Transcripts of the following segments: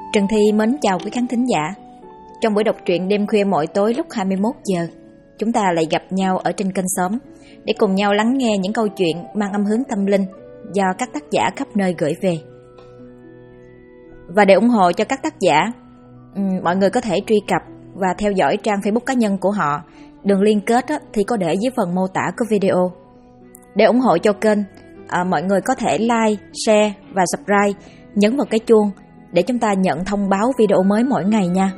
Trần Thi mến chào quý khán thính giả. Trong buổi đọc truyện đêm khuya mỗi tối lúc 21 giờ, chúng ta lại gặp nhau ở trên kênh Xóm để cùng nhau lắng nghe những câu chuyện mang âm hướng tâm linh do các tác giả khắp nơi gửi về. Và để ủng hộ cho các tác giả, mọi người có thể truy cập và theo dõi trang Facebook cá nhân của họ. Đường liên kết thì có để dưới phần mô tả của video. Để ủng hộ cho kênh, mọi người có thể like, share và subscribe, nhấn vào cái chuông để chúng ta nhận thông báo video mới mỗi ngày nha.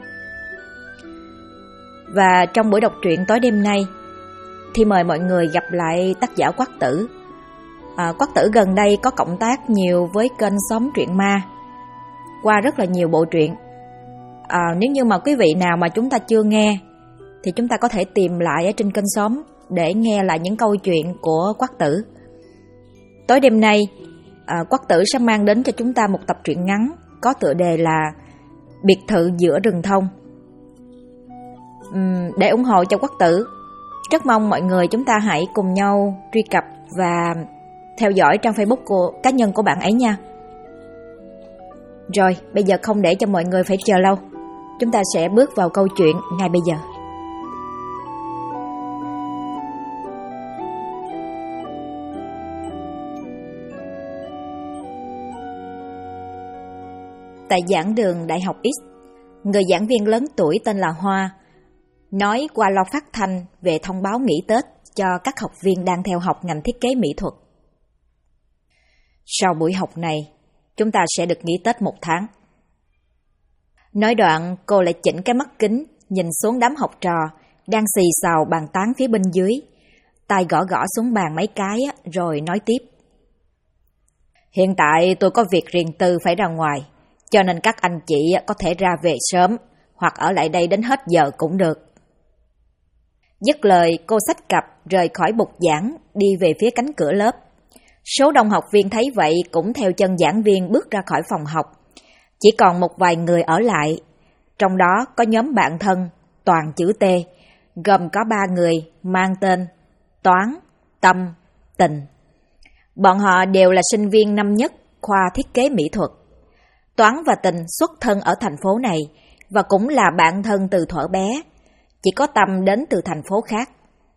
Và trong buổi đọc truyện tối đêm nay thì mời mọi người gặp lại tác giả Quắc Tử. Quắc Tử gần đây có cộng tác nhiều với kênh Xóm Truyện Ma qua rất là nhiều bộ truyện. Nếu như mà quý vị nào mà chúng ta chưa nghe thì chúng ta có thể tìm lại ở trên kênh Xóm để nghe lại những câu chuyện của Quắc Tử. Tối đêm nay, Quắc Tử sẽ mang đến cho chúng ta một tập truyện ngắn có tựa đề là Biệt thự giữa rừng thông. Để ủng hộ cho Quắc Tử, rất mong mọi người chúng ta hãy cùng nhau truy cập và theo dõi trang Facebook cá nhân của bạn ấy nha. Rồi, bây giờ không để cho mọi người phải chờ lâu, chúng ta sẽ bước vào câu chuyện ngay bây giờ. Tại giảng đường Đại học X, người giảng viên lớn tuổi tên là Hoa nói qua loa phát thanh về thông báo nghỉ Tết cho các học viên đang theo học ngành thiết kế mỹ thuật. Sau buổi học này, chúng ta sẽ được nghỉ Tết 1 tháng. Nói đoạn, cô lại chỉnh cái mắt kính, nhìn xuống đám học trò đang xì xào bàn tán phía bên dưới, tay gõ gõ xuống bàn mấy cái rồi nói tiếp. Hiện tại tôi có việc riêng tư phải ra ngoài, cho nên các anh chị có thể ra về sớm hoặc ở lại đây đến hết giờ cũng được. Dứt lời, cô xách cặp rời khỏi bục giảng đi về phía cánh cửa lớp. Số đông học viên thấy vậy cũng theo chân giảng viên bước ra khỏi phòng học. Chỉ còn một vài người ở lại, trong đó có nhóm bạn thân toàn chữ T, gồm có 3 người mang tên Toán, Tâm, Tình. Bọn họ đều là sinh viên năm nhất khoa thiết kế mỹ thuật. Toán và Tình xuất thân ở thành phố này và cũng là bạn thân từ thuở bé, chỉ có Tâm đến từ thành phố khác.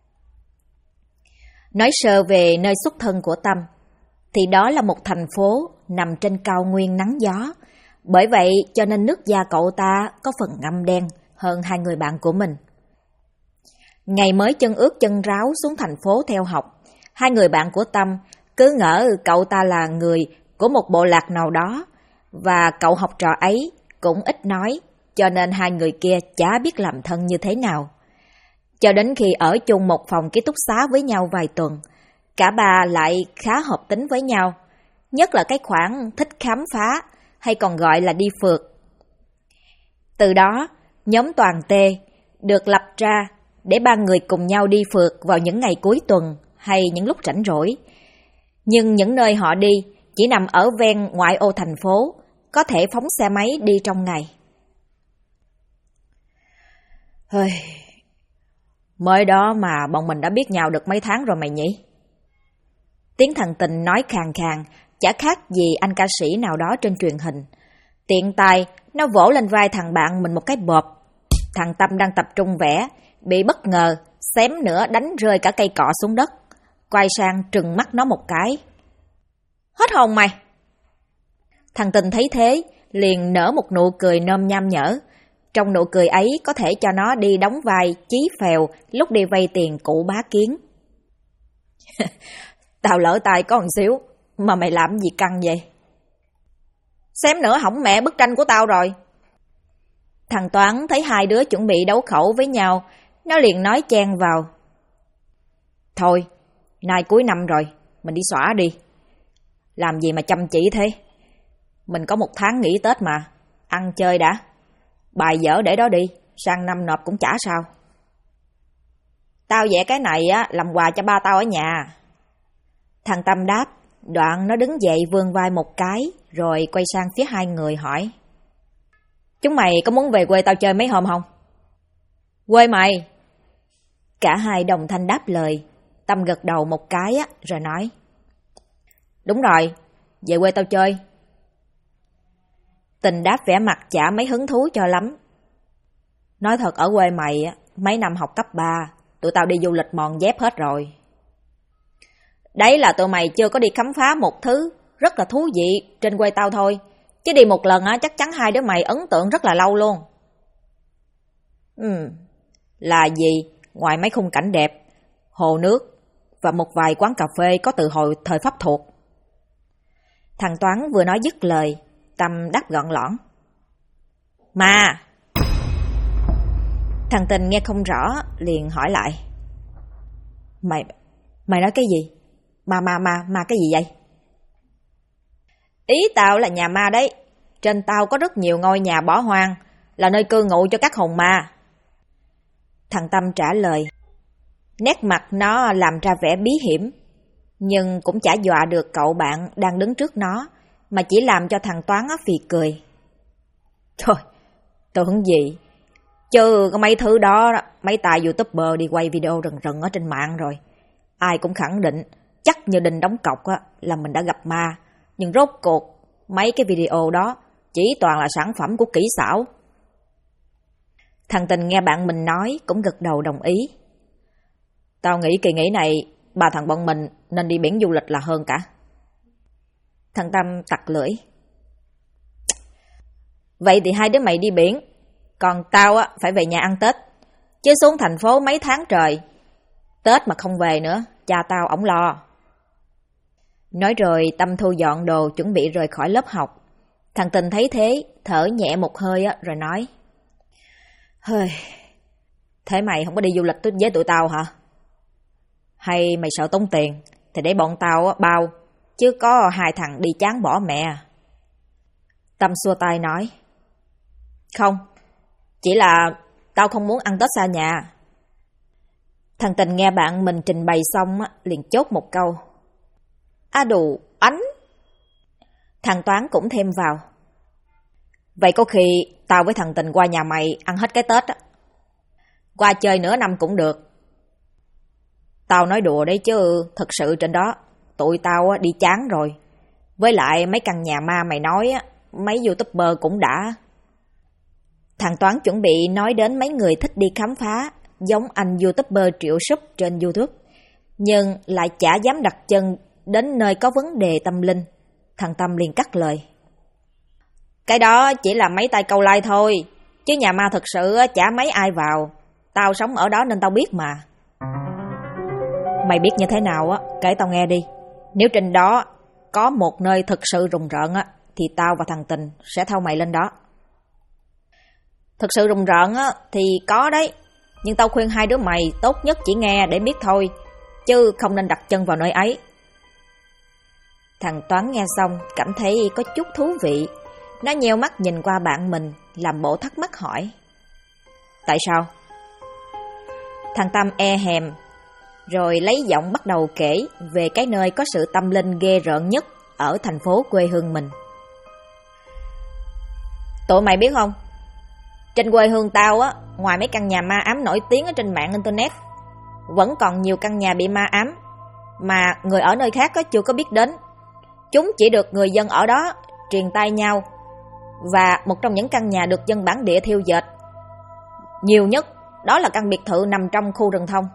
Nói sơ về nơi xuất thân của Tâm, thì đó là một thành phố nằm trên cao nguyên nắng gió, bởi vậy cho nên nước da cậu ta có phần ngăm đen hơn hai người bạn của mình. Ngày mới chân ướt chân ráo xuống thành phố theo học, hai người bạn của Tâm cứ ngỡ cậu ta là người của một bộ lạc nào đó, và cậu học trò ấy cũng ít nói, cho nên hai người kia chả biết làm thân như thế nào. Cho đến khi ở chung một phòng ký túc xá với nhau vài tuần, cả ba lại khá hợp tính với nhau, nhất là cái khoản thích khám phá, hay còn gọi là đi phượt. Từ đó, nhóm Toàn T được lập ra để ba người cùng nhau đi phượt vào những ngày cuối tuần hay những lúc rảnh rỗi. Nhưng những nơi họ đi chỉ nằm ở ven ngoại ô thành phố, có thể phóng xe máy đi trong ngày. Mới đó mà bọn mình đã biết nhau được mấy tháng rồi mày nhỉ? Tiếng thằng Tình nói khàn khàn, chả khác gì anh ca sĩ nào đó trên truyền hình. Tiện tay, nó vỗ lên vai thằng bạn mình một cái bộp. Thằng Tâm đang tập trung vẽ, bị bất ngờ, xém nữa đánh rơi cả cây cọ xuống đất. Quay sang trừng mắt nó một cái. Hết hồn mày! Thằng Tình thấy thế, liền nở một nụ cười nôm nham nhở. Trong nụ cười ấy có thể cho nó đi đóng vai Chí Phèo lúc đi vay tiền cụ Bá Kiến. Tao lỡ tay có một xíu, mà mày làm gì căng vậy? Xém nữa hỏng mẹ bức tranh của tao rồi. Thằng Toán thấy hai đứa chuẩn bị đấu khẩu với nhau, nó liền nói chen vào. Thôi, nay cuối năm rồi, mình đi xõa đi. Làm gì mà chăm chỉ thế? Mình có 1 tháng nghỉ Tết mà, ăn chơi đã. Bài dở để đó đi, sang năm nộp cũng chả sao. Tao vẽ cái này làm quà cho ba tao ở nhà. Thằng Tâm đáp, đoạn nó đứng dậy vươn vai một cái, rồi quay sang phía hai người hỏi. Chúng mày có muốn về quê tao chơi mấy hôm không? Quê mày? Cả hai đồng thanh đáp lời. Tâm gật đầu một cái rồi nói. Đúng rồi, về quê tao chơi. Tình đáp vẻ mặt chả mấy hứng thú cho lắm. Nói thật ở quê mày, mấy năm học cấp 3, tụi tao đi du lịch mòn dép hết rồi. Đấy là tụi mày chưa có đi khám phá một thứ rất là thú vị trên quê tao thôi. Chứ đi một lần chắc chắn hai đứa mày ấn tượng rất là lâu luôn. Là gì? Ngoài mấy khung cảnh đẹp, hồ nước và một vài quán cà phê có từ hồi thời Pháp thuộc. Thằng Toán vừa nói dứt lời, Tâm đáp gọn lõn. Mà! Thằng Tình nghe không rõ, liền hỏi lại. Mày nói cái gì? Ma cái gì vậy? Ý tao là nhà ma đấy. Trên tao có rất nhiều ngôi nhà bỏ hoang, là nơi cư ngụ cho các hồn ma. Thằng Tâm trả lời. Nét mặt nó làm ra vẻ bí hiểm, nhưng cũng chả dọa được cậu bạn đang đứng trước nó, mà chỉ làm cho thằng Toán phì cười. Thôi, tưởng gì? Chứ có mấy thứ đó, mấy tài YouTuber đi quay video rần rần ở trên mạng rồi. Ai cũng khẳng định, chắc như đinh đóng cọc là mình đã gặp ma. Nhưng rốt cuộc, mấy cái video đó chỉ toàn là sản phẩm của kỹ xảo. Thằng Tình nghe bạn mình nói cũng gật đầu đồng ý. Tao nghĩ kỳ nghỉ này, ba thằng bọn mình nên đi biển du lịch là hơn cả. Thằng Tâm tặc lưỡi. Vậy thì hai đứa mày đi biển, còn tao phải về nhà ăn Tết. Chứ xuống thành phố mấy tháng trời, Tết mà không về nữa, cha tao ổng lo. Nói rồi Tâm thu dọn đồ chuẩn bị rời khỏi lớp học. Thằng Tình thấy thế, thở nhẹ một hơi rồi nói. Hơi, thế mày không có đi du lịch với tụi tao hả? Hay mày sợ tốn tiền thì để bọn tao bao, chứ có hai thằng đi chán bỏ mẹ. Tâm xua tay nói. Không, chỉ là tao không muốn ăn Tết xa nhà. Thằng Tình nghe bạn mình trình bày xong liền chốt một câu. Đù ánh. Thằng Toán cũng thêm vào. Vậy có khi tao với thằng Tình qua nhà mày ăn hết cái Tết á. Qua chơi nửa năm cũng được. Tao nói đùa đấy chứ thực sự trên đó tụi tao đi chán rồi. Với lại mấy căn nhà ma mày nói mấy YouTuber cũng đã. Thằng Toán chuẩn bị nói đến mấy người thích đi khám phá, giống anh YouTuber Triệu Súp trên YouTube, nhưng lại chả dám đặt chân đến nơi có vấn đề tâm linh. Thằng Tâm liền cắt lời. Cái đó chỉ là mấy tay câu like thôi, chứ nhà ma thực sự chả mấy ai vào. Tao sống ở đó nên tao biết mà. Mày biết như thế nào kể tao nghe đi. Nếu trên đó có một nơi thực sự rùng rợn thì tao và thằng Tình sẽ theo mày lên đó. Thực sự rùng rợn thì có đấy, nhưng tao khuyên hai đứa mày tốt nhất chỉ nghe để biết thôi, chứ không nên đặt chân vào nơi ấy. Thằng Toán nghe xong cảm thấy có chút thú vị. Nó nheo mắt nhìn qua bạn mình, làm bộ thắc mắc hỏi. Tại sao? Thằng Tâm e hèm, rồi lấy giọng bắt đầu kể về cái nơi có sự tâm linh ghê rợn nhất ở thành phố quê hương mình. Tụi mày biết không? Trên quê hương tao ngoài mấy căn nhà ma ám nổi tiếng ở trên mạng internet, vẫn còn nhiều căn nhà bị ma ám mà người ở nơi khác chưa có biết đến. Chúng chỉ được người dân ở đó truyền tai nhau, và một trong những căn nhà được dân bản địa thiêu dệt nhiều nhất đó là căn biệt thự nằm trong khu rừng thông.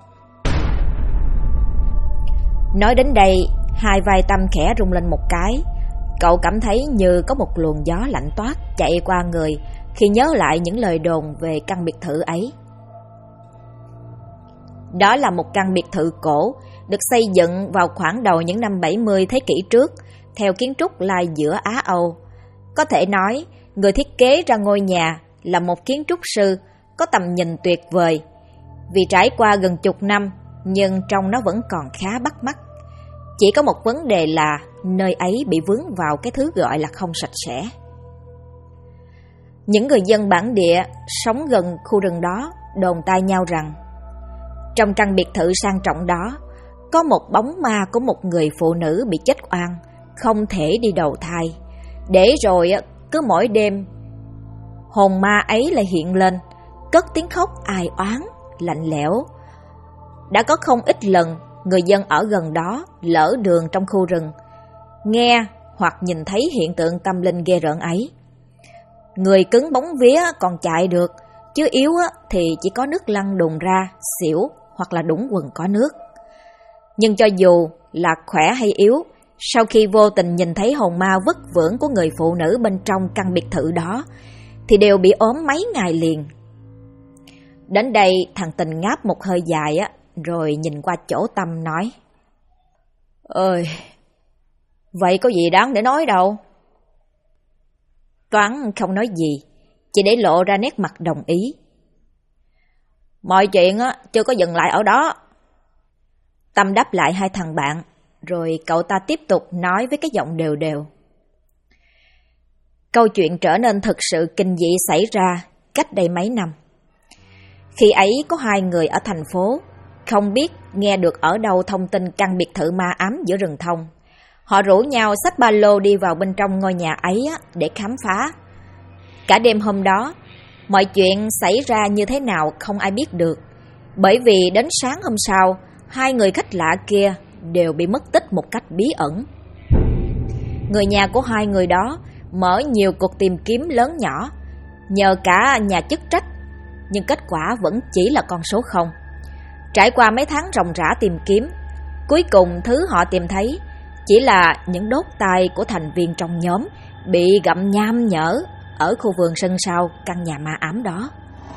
Nói đến đây, hai vai Tâm khẽ rung lên một cái. Cậu cảm thấy như có một luồng gió lạnh toát chạy qua người khi nhớ lại những lời đồn về căn biệt thự ấy. Đó là một căn biệt thự cổ, được xây dựng vào khoảng đầu những năm 70 thế kỷ trước, theo kiến trúc lai giữa Á Âu. Có thể nói, người thiết kế ra ngôi nhà là một kiến trúc sư có tầm nhìn tuyệt vời. Vì trải qua gần chục năm, nhưng trông nó vẫn còn khá bắt mắt. Chỉ có một vấn đề là nơi ấy bị vướng vào cái thứ gọi là không sạch sẽ. Những người dân bản địa sống gần khu rừng đó đồn tai nhau rằng trong căn biệt thự sang trọng đó có một bóng ma của một người phụ nữ bị chết oan, không thể đi đầu thai. Để rồi cứ mỗi đêm hồn ma ấy lại hiện lên, cất tiếng khóc ai oán, lạnh lẽo. Đã có không ít lần người dân ở gần đó lỡ đường trong khu rừng, nghe hoặc nhìn thấy hiện tượng tâm linh ghê rợn ấy. Người cứng bóng vía còn chạy được, chứ yếu thì chỉ có nước lăn đùng ra, xỉu hoặc là đũng quần có nước. Nhưng cho dù là khỏe hay yếu, sau khi vô tình nhìn thấy hồn ma vất vưởng của người phụ nữ bên trong căn biệt thự đó, thì đều bị ốm mấy ngày liền. Đến đây thằng Tình ngáp một hơi dài rồi nhìn qua chỗ Tâm nói: "Ơi, vậy có gì đáng để nói đâu." Toán không nói gì, chỉ để lộ ra nét mặt đồng ý. "Mọi chuyện chưa có dừng lại ở đó." Tâm đáp lại hai thằng bạn, rồi cậu ta tiếp tục nói với cái giọng đều đều. Câu chuyện trở nên thực sự kinh dị xảy ra cách đây mấy năm. Khi ấy có hai người ở thành phố, không biết nghe được ở đâu thông tin căn biệt thự ma ám giữa rừng thông. Họ rủ nhau xách ba lô đi vào bên trong ngôi nhà ấy để khám phá. Cả đêm hôm đó, mọi chuyện xảy ra như thế nào không ai biết được, bởi vì đến sáng hôm sau, hai người khách lạ kia đều bị mất tích một cách bí ẩn. Người nhà của hai người đó mở nhiều cuộc tìm kiếm lớn nhỏ, nhờ cả nhà chức trách, nhưng kết quả vẫn chỉ là con số 0. Trải qua mấy tháng ròng rã tìm kiếm, cuối cùng thứ họ tìm thấy chỉ là những đốt tay của thành viên trong nhóm bị gặm nham nhở ở khu vườn sân sau căn nhà ma ám đó.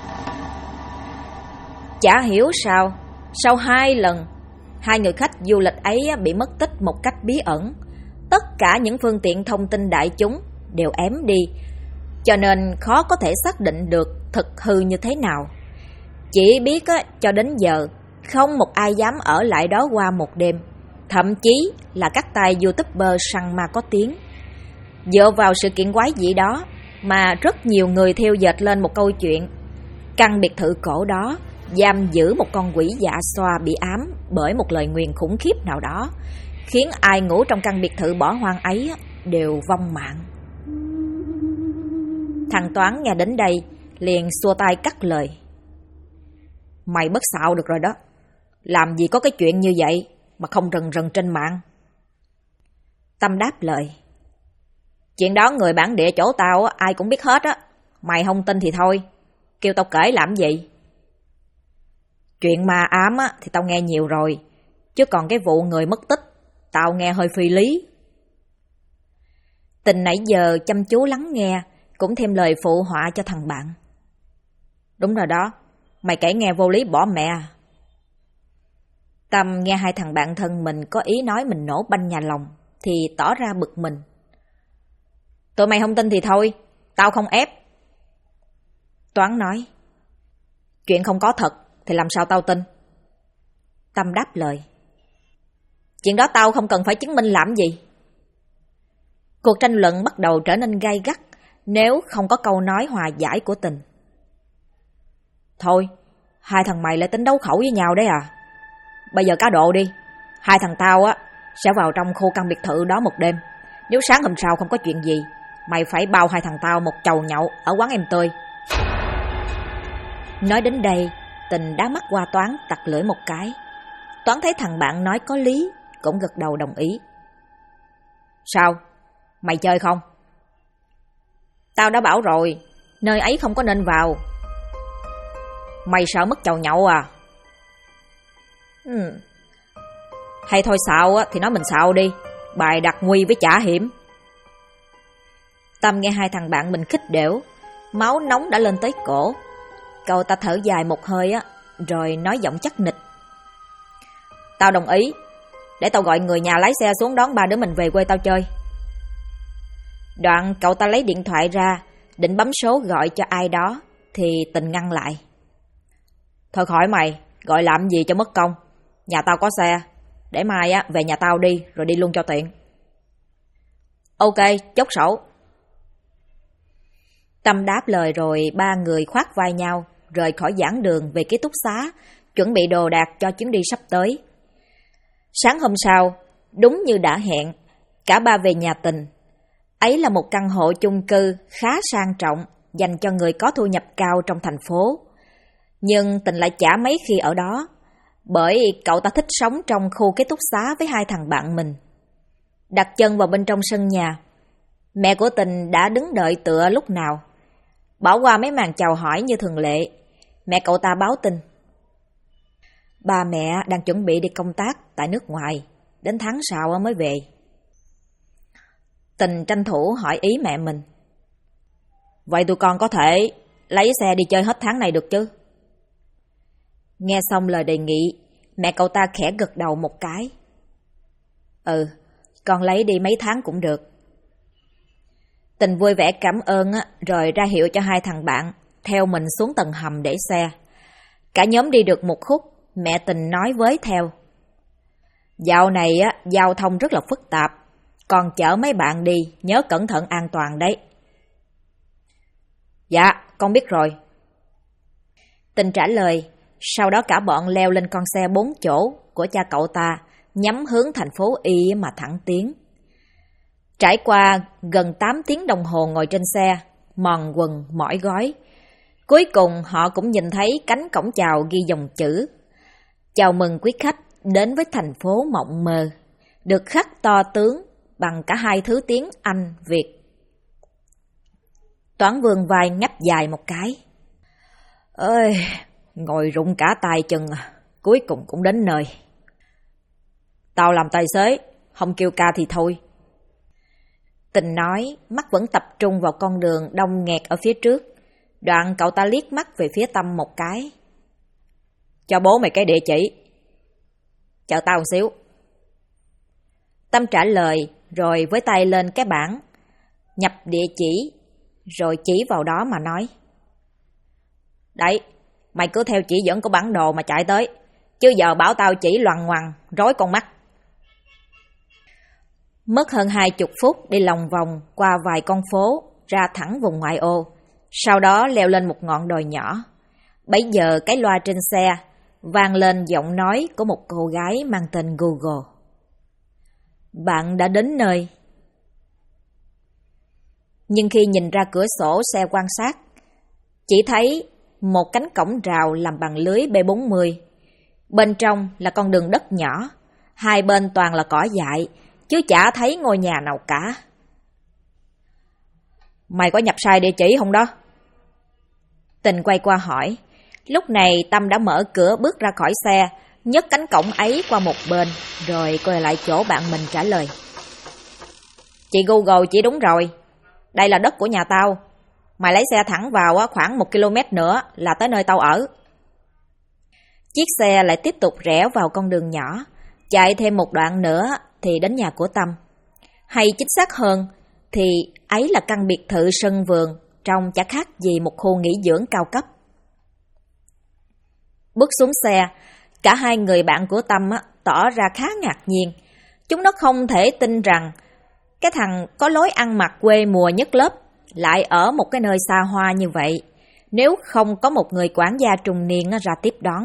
Chả hiểu sao, sau 2 lần, hai người khách du lịch ấy bị mất tích một cách bí ẩn, tất cả những phương tiện thông tin đại chúng đều ém đi, cho nên khó có thể xác định được thực hư như thế nào. Chỉ biết cho đến giờ, không một ai dám ở lại đó qua một đêm, thậm chí là các tay YouTuber săn ma có tiếng. Dựa vào sự kiện quái dị đó mà rất nhiều người theo dệt lên một câu chuyện: căn biệt thự cổ đó giam giữ một con quỷ dạ xoa bị ám bởi một lời nguyền khủng khiếp nào đó, khiến ai ngủ trong căn biệt thự bỏ hoang ấy đều vong mạng. Thằng Toán nghe đến đây liền xua tay cắt lời: "Mày bớt xạo được rồi đó, làm gì có cái chuyện như vậy mà không rần rần trên mạng." Tâm đáp lời: "Chuyện đó người bản địa chỗ tao ai cũng biết hết á, mày không tin thì thôi, kêu tao kể làm gì." "Chuyện ma ám thì tao nghe nhiều rồi, chứ còn cái vụ người mất tích tao nghe hơi phi lý." Tình nãy giờ chăm chú lắng nghe, cũng thêm lời phụ họa cho thằng bạn: "Đúng rồi đó, mày kể nghe vô lý bỏ mẹ." Tâm nghe hai thằng bạn thân mình có ý nói mình nổ banh nhà lòng thì tỏ ra bực mình: "Tụi mày không tin thì thôi, tao không ép." Toán nói: "Chuyện không có thật thì làm sao tao tin?" Tâm đáp lời: "Chuyện đó tao không cần phải chứng minh làm gì." Cuộc tranh luận bắt đầu trở nên gay gắt nếu không có câu nói hòa giải của Tình. "Thôi, hai thằng mày lại tính đấu khẩu với nhau đấy à? Bây giờ cá độ đi, hai thằng tao sẽ vào trong khu căn biệt thự đó một đêm. Nếu sáng hôm sau không có chuyện gì, mày phải bao hai thằng tao một chầu nhậu ở quán em tươi." Nói đến đây, Tình đá mắt qua Toán tặc lưỡi một cái. Toán thấy thằng bạn nói có lý, cũng gật đầu đồng ý. "Sao? Mày chơi không?" "Tao đã bảo rồi, nơi ấy không có nên vào." "Mày sợ mất chầu nhậu à?" Hay thôi xạo thì nói mình xạo đi, bài đặt nguy với trả hiểm." Tâm nghe hai thằng bạn mình khích đểu, máu nóng đã lên tới cổ. Cậu ta thở dài một hơi rồi nói giọng chắc nịch: "Tao đồng ý, để tao gọi người nhà lái xe xuống đón ba đứa mình về quê tao chơi." Đoạn cậu ta lấy điện thoại ra, định bấm số gọi cho ai đó, thì Tình ngăn lại: "Thôi khỏi mày, gọi làm gì cho mất công. Nhà tao có xe, để mai về nhà tao đi, rồi đi luôn cho tiện." "Ok, chốt sổ." Tâm đáp lời rồi ba người khoác vai nhau, rời khỏi giảng đường về ký túc xá, chuẩn bị đồ đạc cho chuyến đi sắp tới. Sáng hôm sau, đúng như đã hẹn, cả ba về nhà Tình. Ấy là một căn hộ chung cư khá sang trọng, dành cho người có thu nhập cao trong thành phố. Nhưng Tình lại chả mấy khi ở đó, bởi cậu ta thích sống trong khu ký túc xá với hai thằng bạn mình. Đặt chân vào bên trong sân nhà, mẹ của Tình đã đứng đợi tựa lúc nào, Bỏ qua mấy màn chào hỏi như thường lệ, mẹ cậu ta báo tin. Ba mẹ đang chuẩn bị đi công tác tại nước ngoài, đến tháng sau mới về. Tình tranh thủ hỏi ý mẹ mình. Vậy tụi con có thể lấy xe đi chơi hết tháng này được chứ? Nghe xong lời đề nghị, mẹ cậu ta khẽ gật đầu một cái. Ừ, con lấy đi mấy tháng cũng được. Tình vui vẻ cảm ơn rồi ra hiệu cho hai thằng bạn theo mình xuống tầng hầm để xe. Cả nhóm đi được một khúc, mẹ Tình nói với theo. Dạo này giao thông rất là phức tạp, con chở mấy bạn đi nhớ cẩn thận an toàn đấy. Dạ, con biết rồi. Tình trả lời, sau đó cả bọn leo lên con xe 4 chỗ của cha cậu ta, nhắm hướng thành phố Y mà thẳng tiến. Trải qua gần 8 tiếng đồng hồ ngồi trên xe, mòn quần mỏi gói. Cuối cùng họ cũng nhìn thấy cánh cổng chào ghi dòng chữ: chào mừng quý khách đến với thành phố mộng mơ, được khắc to tướng bằng cả hai thứ tiếng Anh, Việt. Toán vươn vai ngáp dài một cái. Ơi, ngồi rụng cả tay chân, cuối cùng cũng đến nơi. Tao làm tài xế, không kêu ca thì thôi. Tình nói, mắt vẫn tập trung vào con đường đông nghẹt ở phía trước. Đoạn cậu ta liếc mắt về phía Tâm một cái. Cho bố mày cái địa chỉ. Chờ tao một xíu. Tâm trả lời, rồi với tay lên cái bảng, nhập địa chỉ, rồi chỉ vào đó mà nói. Đấy, mày cứ theo chỉ dẫn của bản đồ mà chạy tới, chứ giờ bảo tao chỉ loằng ngoằng, rối con mắt. Mất hơn 20 phút đi lòng vòng qua vài con phố, ra thẳng vùng ngoại ô, sau đó leo lên một ngọn đồi nhỏ. Bấy giờ cái loa trên xe vang lên giọng nói của một cô gái mang tên Google. Bạn đã đến nơi. Nhưng khi nhìn ra cửa sổ xe quan sát, chỉ thấy một cánh cổng rào làm bằng lưới B40. Bên trong là con đường đất nhỏ, hai bên toàn là cỏ dại, chứ chả thấy ngôi nhà nào cả. Mày có nhập sai địa chỉ không đó? Tình quay qua hỏi. Lúc này Tâm đã mở cửa bước ra khỏi xe, nhấc cánh cổng ấy qua một bên, rồi quay lại chỗ bạn mình trả lời. Chị Google chỉ đúng rồi, đây là đất của nhà tao. Mày lấy xe thẳng vào khoảng 1 km nữa là tới nơi tao ở. Chiếc xe lại tiếp tục rẽ vào con đường nhỏ, chạy thêm một đoạn nữa thì đến nhà của Tâm. Hay chính xác hơn thì ấy là căn biệt thự sân vườn, trông chả khác gì một khu nghỉ dưỡng cao cấp. Bước xuống xe, cả hai người bạn của Tâm tỏ ra khá ngạc nhiên. Chúng nó không thể tin rằng cái thằng có lối ăn mặc quê mùa nhất lớp lại ở một cái nơi xa hoa như vậy, nếu không có một người quản gia trung niên ra tiếp đón.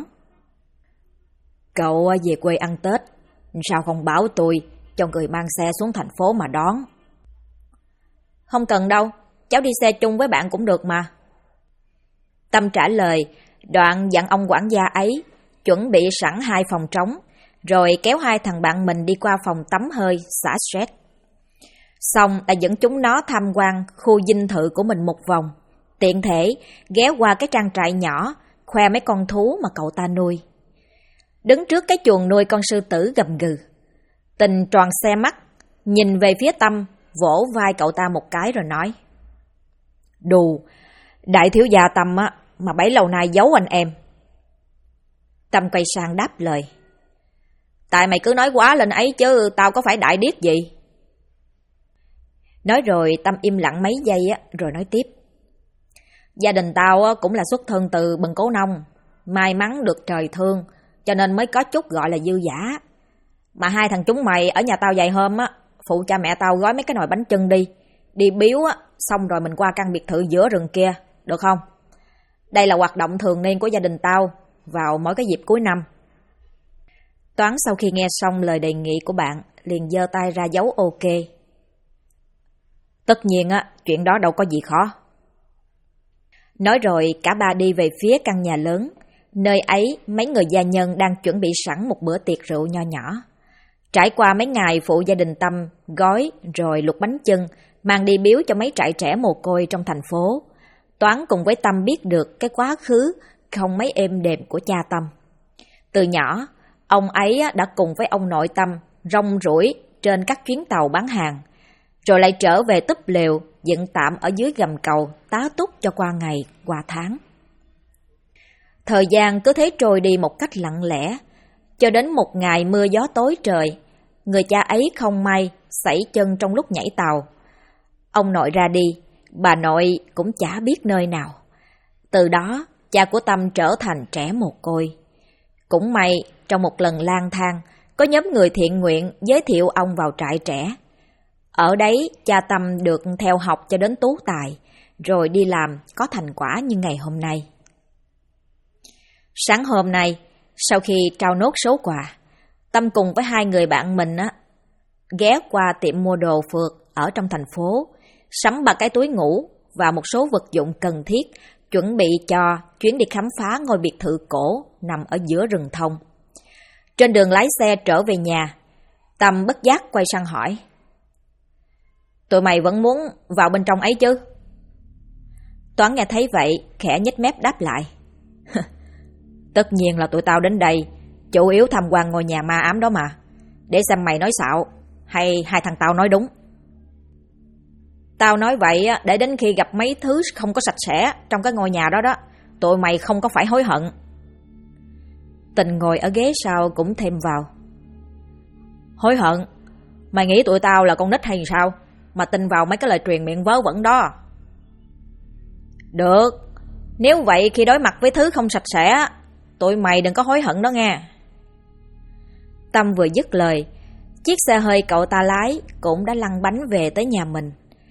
Cậu về quê ăn Tết, sao không bảo tôi cho người mang xe xuống thành phố mà đón? Không cần đâu, cháu đi xe chung với bạn cũng được mà. Tâm trả lời, đoạn dặn ông quản gia ấy chuẩn bị sẵn 2 phòng trống, rồi kéo 2 thằng bạn mình đi qua phòng tắm hơi xả stress. Xong đã dẫn chúng nó tham quan khu dinh thự của mình một vòng, tiện thể ghé qua cái trang trại nhỏ, khoe mấy con thú mà cậu ta nuôi. Đứng trước cái chuồng nuôi con sư tử gầm gừ, Tình tròn xe mắt, nhìn về phía Tâm, vỗ vai cậu ta một cái rồi nói. Đù, đại thiếu gia Tâm mà bấy lâu nay giấu anh em. Tâm quay sang đáp lời. Tại mày cứ nói quá lên ấy chứ tao có phải đại điếc gì. Nói rồi Tâm im lặng mấy giây rồi nói tiếp. Gia đình tao cũng là xuất thân từ bần cố nông, may mắn được trời thương cho nên mới có chút gọi là dư dả. Mà 2 thằng chúng mày ở nhà tao vài hôm phụ cha mẹ tao gói mấy cái nồi bánh chưng đi biếu xong rồi mình qua căn biệt thự giữa rừng kia, được không? Đây là hoạt động thường niên của gia đình tao vào mỗi cái dịp cuối năm. Toán sau khi nghe xong lời đề nghị của bạn liền giơ tay ra dấu ok. Tất nhiên chuyện đó đâu có gì khó. Nói rồi cả ba đi về phía căn nhà lớn, nơi ấy mấy người gia nhân đang chuẩn bị sẵn một bữa tiệc rượu nho nhỏ. Trải qua mấy ngày phụ gia đình Tâm gói rồi luộc bánh chưng mang đi biếu cho mấy trại trẻ mồ côi trong thành phố, Toán cùng với Tâm biết được cái quá khứ không mấy êm đềm của cha Tâm. Từ nhỏ, ông ấy đã cùng với ông nội Tâm rong ruổi trên các chuyến tàu bán hàng, rồi lại trở về túp lều dựng tạm ở dưới gầm cầu tá túc cho qua ngày qua tháng. Thời gian cứ thế trôi đi một cách lặng lẽ, cho đến một ngày mưa gió tối trời, người cha ấy không may sẩy chân trong lúc nhảy tàu. Ông nội ra đi, bà nội cũng chả biết nơi nào. Từ đó, cha của Tâm trở thành trẻ mồ côi. Cũng may, trong một lần lang thang, có nhóm người thiện nguyện giới thiệu ông vào trại trẻ. Ở đấy, cha Tâm được theo học cho đến tú tài, rồi đi làm có thành quả như ngày hôm nay. Sáng hôm nay, sau khi trao nốt số quà, Tâm cùng với hai người bạn mình ghé qua tiệm mua đồ phượt ở trong thành phố, sắm 3 cái túi ngủ và một số vật dụng cần thiết, chuẩn bị cho chuyến đi khám phá ngôi biệt thự cổ nằm ở giữa rừng thông. Trên đường lái xe trở về nhà, Tâm bất giác quay sang hỏi: "Tụi mày vẫn muốn vào bên trong ấy chứ?" Toán nghe thấy vậy, khẽ nhếch mép đáp lại: "Tất nhiên là tụi tao đến đây chủ yếu tham quan ngôi nhà ma ám đó mà. Để xem mày nói xạo hay hai thằng tao nói đúng." "Tao nói vậy để đến khi gặp mấy thứ không có sạch sẽ trong cái ngôi nhà đó đó, tụi mày không có phải hối hận." Tình ngồi ở ghế sau cũng thêm vào: "Hối hận? Mày nghĩ tụi tao là con nít hay sao mà tin vào mấy cái lời truyền miệng vớ vẩn đó?" "Được, nếu vậy khi đối mặt với thứ không sạch sẽ, tụi mày đừng có hối hận đó nghe." Tâm vừa dứt lời, chiếc xe hơi cậu ta lái cũng đã lăn bánh về tới nhà mình.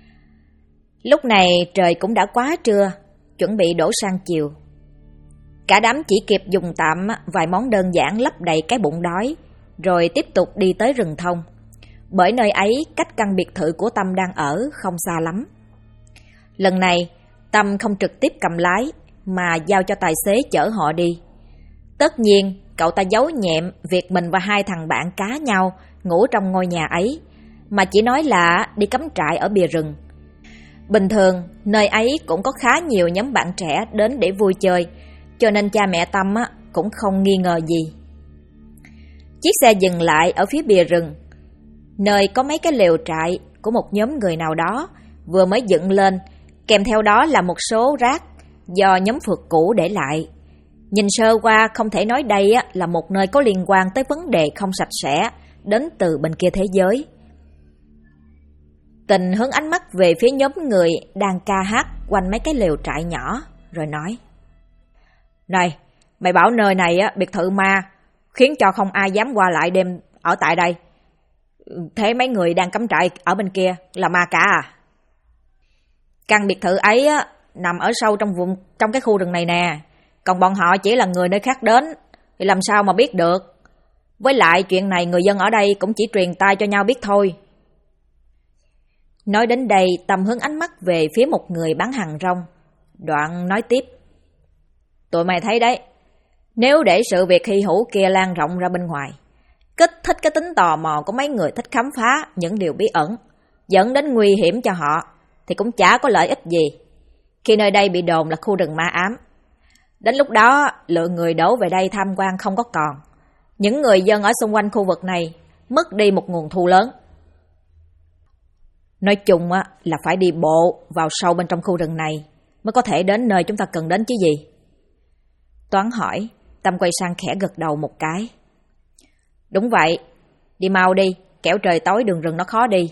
Lúc này trời cũng đã quá trưa, chuẩn bị đổ sang chiều. Cả đám chỉ kịp dùng tạm vài món đơn giản lấp đầy cái bụng đói, rồi tiếp tục đi tới rừng thông, bởi nơi ấy cách căn biệt thự của Tâm đang ở không xa lắm. Lần này, Tâm không trực tiếp cầm lái, mà giao cho tài xế chở họ đi. Tất nhiên, cậu ta giấu nhẹm việc mình và hai thằng bạn cá nhau ngủ trong ngôi nhà ấy, mà chỉ nói là đi cắm trại ở bìa rừng. Bình thường, nơi ấy cũng có khá nhiều nhóm bạn trẻ đến để vui chơi, cho nên cha mẹ Tâm cũng không nghi ngờ gì. Chiếc xe dừng lại ở phía bìa rừng, nơi có mấy cái lều trại của một nhóm người nào đó vừa mới dựng lên, kèm theo đó là một số rác do nhóm phượt cũ để lại. Nhìn sơ qua không thể nói đây là một nơi có liên quan tới vấn đề không sạch sẽ đến từ bên kia thế giới. Tình hướng ánh mắt về phía nhóm người đang ca hát quanh mấy cái lều trại nhỏ, rồi nói: "Này, mày bảo nơi này biệt thự ma, khiến cho không ai dám qua lại đêm ở tại đây. Thế mấy người đang cắm trại ở bên kia là ma cả à?" "Căn biệt thự ấy nằm ở sâu trong cái khu rừng này nè, còn bọn họ chỉ là người nơi khác đến thì làm sao mà biết được. Với lại chuyện này người dân ở đây cũng chỉ truyền tai cho nhau biết thôi." Nói đến đây, Tâm hướng ánh mắt về phía một người bán hàng rong, đoạn nói tiếp: "Tụi mày thấy đấy, nếu để sự việc hy hữu kia lan rộng ra bên ngoài, kích thích cái tính tò mò của mấy người thích khám phá những điều bí ẩn, dẫn đến nguy hiểm cho họ, thì cũng chả có lợi ích gì khi nơi đây bị đồn là khu rừng ma ám. Đến lúc đó, lượng người đổ về đây tham quan không có còn. Những người dân ở xung quanh khu vực này mất đi một nguồn thu lớn. Nói chung là phải đi bộ vào sâu bên trong khu rừng này mới có thể đến nơi chúng ta cần đến chứ gì." Toán hỏi, Tâm quay sang khẽ gật đầu một cái: "Đúng vậy, đi mau đi, kẻo trời tối đường rừng nó khó đi."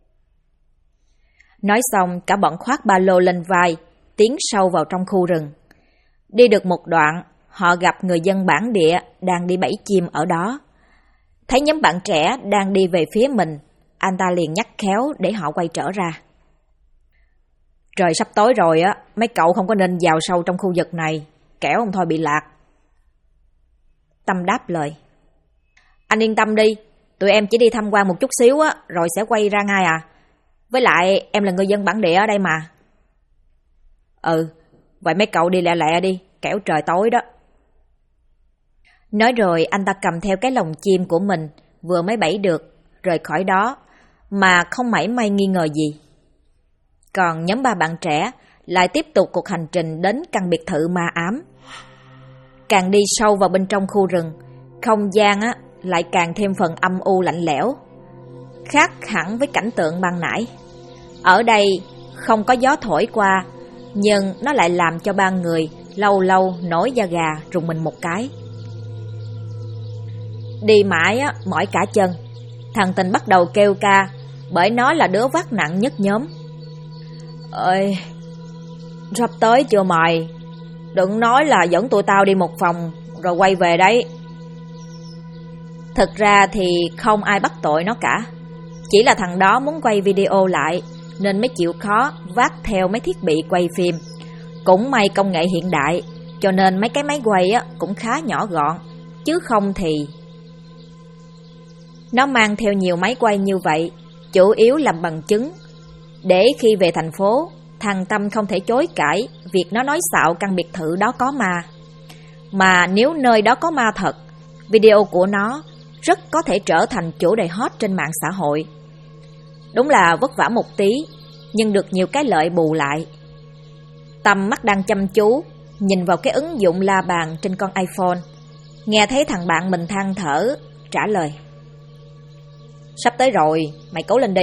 Nói xong, cả bọn khoác ba lô lên vai, tiến sâu vào trong khu rừng. Đi được một đoạn, họ gặp người dân bản địa đang đi bẫy chim ở đó. Thấy nhóm bạn trẻ đang đi về phía mình, anh ta liền nhắc khéo để họ quay trở ra. "Trời sắp tối rồi mấy cậu không có nên vào sâu trong khu vực này, kẻo không thôi bị lạc." Tâm đáp lời: "Anh yên tâm đi, tụi em chỉ đi tham quan một chút xíu rồi sẽ quay ra ngay à. Với lại em là người dân bản địa ở đây mà." "Ừ, vậy mấy cậu đi lẹ lẹ đi, kẻo trời tối đó." Nói rồi anh ta cầm theo cái lồng chim của mình vừa mới bẫy được, rời khỏi đó mà không mảy may nghi ngờ gì. Còn nhóm ba bạn trẻ lại tiếp tục cuộc hành trình đến căn biệt thự ma ám. Càng đi sâu vào bên trong khu rừng, không gian lại càng thêm phần âm u lạnh lẽo, khác hẳn với cảnh tượng ban nãy. Ở đây không có gió thổi qua, nhưng nó lại làm cho ba người lâu lâu nổi da gà rùng mình một cái. Đi mãi mỏi cả chân, thằng Tình bắt đầu kêu ca, bởi nó là đứa vác nặng nhất nhóm. Ơi, sắp tới chưa mày? Đừng nói là dẫn tụi tao đi một vòng rồi quay về đấy. Thực ra thì không ai bắt tội nó cả, chỉ là thằng đó muốn quay video lại nên mới chịu khó vác theo mấy thiết bị quay phim. Cũng may công nghệ hiện đại, cho nên mấy cái máy quay cũng khá nhỏ gọn, chứ không thì... Nó mang theo nhiều máy quay như vậy, chủ yếu làm bằng chứng, để khi về thành phố, thằng Tâm không thể chối cãi việc nó nói xạo căn biệt thự đó có ma. Mà nếu nơi đó có ma thật, video của nó rất có thể trở thành chủ đề hot trên mạng xã hội. Đúng là vất vả một tí, nhưng được nhiều cái lợi bù lại. Tâm mắt đang chăm chú nhìn vào cái ứng dụng la bàn trên con iPhone, nghe thấy thằng bạn mình than thở, trả lời: Sắp tới rồi, mày cố lên đi.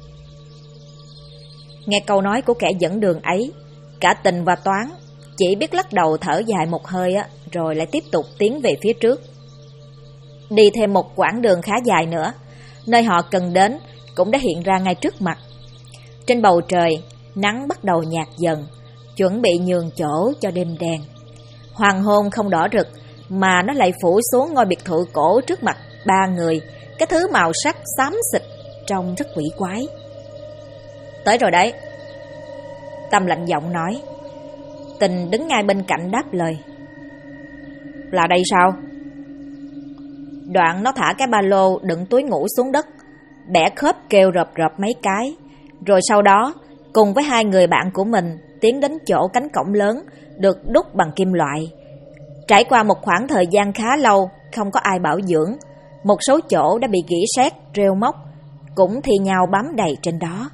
Nghe câu nói của kẻ dẫn đường ấy, cả Tình và Toán chỉ biết lắc đầu thở dài một hơi rồi lại tiếp tục tiến về phía trước. Đi thêm một quãng đường khá dài nữa, nơi họ cần đến cũng đã hiện ra ngay trước mặt. Trên bầu trời, nắng bắt đầu nhạt dần, chuẩn bị nhường chỗ cho đêm đen. Hoàng hôn không đỏ rực, mà nó lại phủ xuống ngôi biệt thự cổ trước mặt ba người, cái thứ màu sắc xám xịt trông rất quỷ quái. Tới rồi đấy, Tâm lạnh giọng nói. Tình đứng ngay bên cạnh đáp lời: Là đây sao? Đoạn nó thả cái ba lô đựng túi ngủ xuống đất, bẻ khớp kêu rợp rợp mấy cái, rồi sau đó cùng với hai người bạn của mình tiến đến chỗ cánh cổng lớn được đúc bằng kim loại. Trải qua một khoảng thời gian khá lâu không có ai bảo dưỡng, một số chỗ đã bị gỉ sét, rêu móc, cũng thi nhau bám đầy trên đó.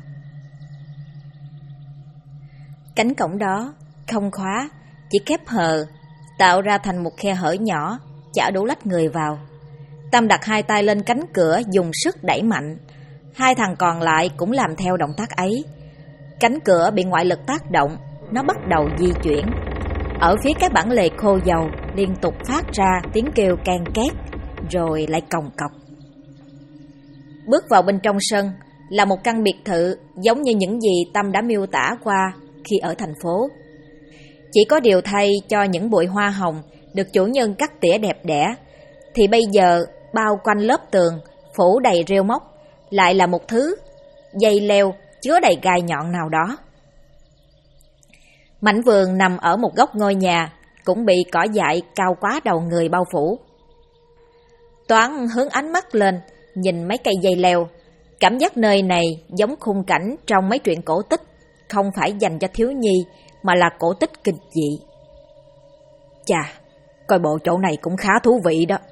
Cánh cổng đó không khóa, chỉ khép hờ, tạo ra thành một khe hở nhỏ, chả đủ lách người vào. Tâm đặt hai tay lên cánh cửa, dùng sức đẩy mạnh. Hai thằng còn lại cũng làm theo động tác ấy. Cánh cửa bị ngoại lực tác động, nó bắt đầu di chuyển. Ở phía cái bản lề khô dầu liên tục phát ra tiếng kêu can két, rồi lại còng cọc. Bước vào bên trong sân là một căn biệt thự giống như những gì Tâm đã miêu tả qua khi ở thành phố. Chỉ có điều thay cho những bụi hoa hồng được chủ nhân cắt tỉa đẹp đẽ, thì bây giờ bao quanh lớp tường phủ đầy rêu móc lại là một thứ dây leo chứa đầy gai nhọn nào đó. Mảnh vườn nằm ở một góc ngôi nhà cũng bị cỏ dại cao quá đầu người bao phủ. Toán hướng ánh mắt lên nhìn mấy cây dây leo, cảm giác nơi này giống khung cảnh trong mấy truyện cổ tích, không phải dành cho thiếu nhi mà là cổ tích kinh dị. Chà, coi bộ chỗ này cũng khá thú vị đó.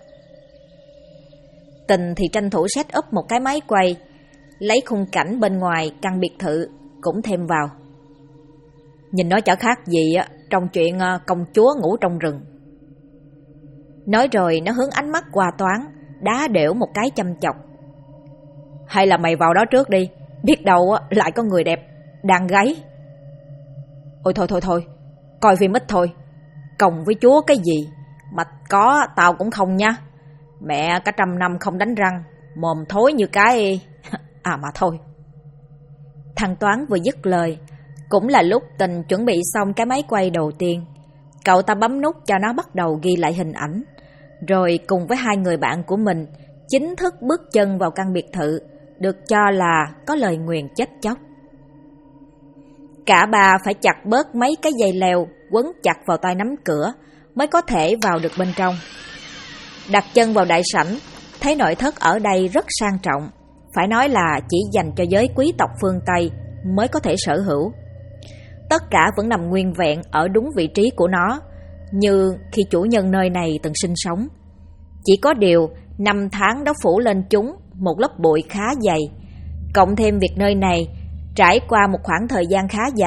Tình thì tranh thủ set up một cái máy quay, lấy khung cảnh bên ngoài căn biệt thự cũng thêm vào. Nhìn nó chả khác gì trong chuyện công chúa ngủ trong rừng. Nói rồi nó hướng ánh mắt qua Toán, đá đểu một cái chăm chọc. Hay là mày vào đó trước đi, biết đâu lại có người đẹp đang gáy. Ôi thôi, coi phim ít thôi, còng với chúa cái gì mà có tao cũng không nha. Mẹ cả 100 năm không đánh răng, mồm thối như cái... À mà thôi. Thằng Toán vừa dứt lời, cũng là lúc Tình chuẩn bị xong cái máy quay đầu tiên. Cậu ta bấm nút cho nó bắt đầu ghi lại hình ảnh, rồi cùng với hai người bạn của mình chính thức bước chân vào căn biệt thự được cho là có lời nguyền chết chóc. Cả ba phải chặt bớt mấy cái dây leo quấn chặt vào tay nắm cửa mới có thể vào được bên trong. Đặt chân vào đại sảnh, thấy nội thất ở đây rất sang trọng, phải nói là chỉ dành cho giới quý tộc phương Tây mới có thể sở hữu. Tất cả vẫn nằm nguyên vẹn ở đúng vị trí của nó, như khi chủ nhân nơi này từng sinh sống. Chỉ có điều, năm tháng đã phủ lên chúng một lớp bụi khá dày, cộng thêm việc nơi này trải qua một khoảng thời gian khá dài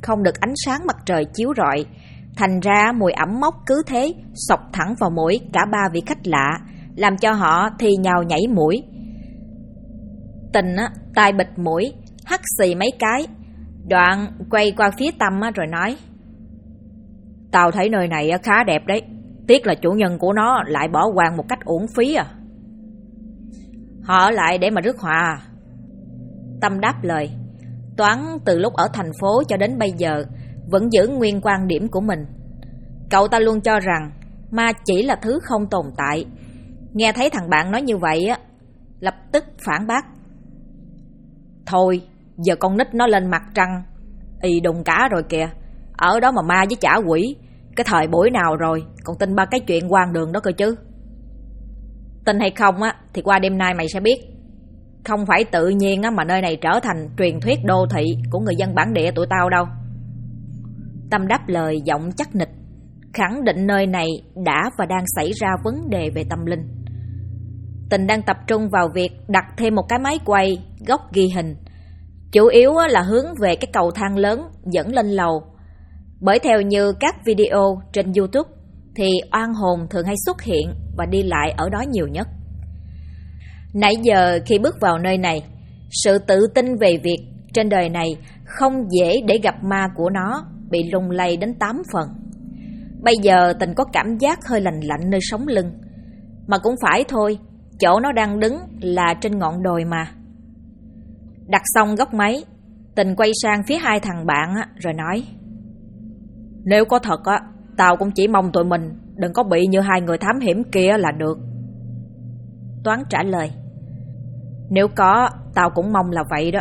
không được ánh sáng mặt trời chiếu rọi, thành ra mùi ẩm mốc cứ thế xộc thẳng vào mũi cả ba vị khách lạ, làm cho họ thì nhào nhảy mũi. Tình tai bịt mũi, hắt xì mấy cái, đoạn quay qua phía Tâm rồi nói: "Tao thấy nơi này khá đẹp đấy, tiếc là chủ nhân của nó lại bỏ hoang một cách uổng phí à." "Họ ở lại để mà rước họa à?" Tâm đáp lời. Toán từ lúc ở thành phố cho đến bây giờ vẫn giữ nguyên quan điểm của mình. Cậu ta luôn cho rằng ma chỉ là thứ không tồn tại. Nghe thấy thằng bạn nói như vậy lập tức phản bác: "Thôi, giờ con nít nó lên mặt trăng y đùng cả rồi kìa, ở đó mà ma với chả quỷ, cái thời buổi nào rồi còn tin ba cái chuyện hoang đường đó cơ chứ." "Tin hay không thì qua đêm nay mày sẽ biết. Không phải tự nhiên mà nơi này trở thành truyền thuyết đô thị của người dân bản địa tụi tao đâu." Tâm đáp lời giọng chắc nịch, khẳng định nơi này đã và đang xảy ra vấn đề về tâm linh. Tình đang tập trung vào việc đặt thêm một cái máy quay góc ghi hình, chủ yếu là hướng về cái cầu thang lớn dẫn lên lầu. Bởi theo như các video trên YouTube thì oan hồn thường hay xuất hiện và đi lại ở đó nhiều nhất. Nãy giờ khi bước vào nơi này, sự tự tin về việc trên đời này không dễ để gặp ma của nó bị lung lay đến 8 phần. Bây giờ Tình có cảm giác hơi lạnh lạnh nơi sống lưng. Mà cũng phải thôi, chỗ nó đang đứng là trên ngọn đồi mà. Đặt xong góc máy, Tình quay sang phía hai thằng bạn rồi nói: "Nếu có thật tao cũng chỉ mong tụi mình đừng có bị như hai người thám hiểm kia là được." Toán trả lời: "Nếu có, tao cũng mong là vậy đó."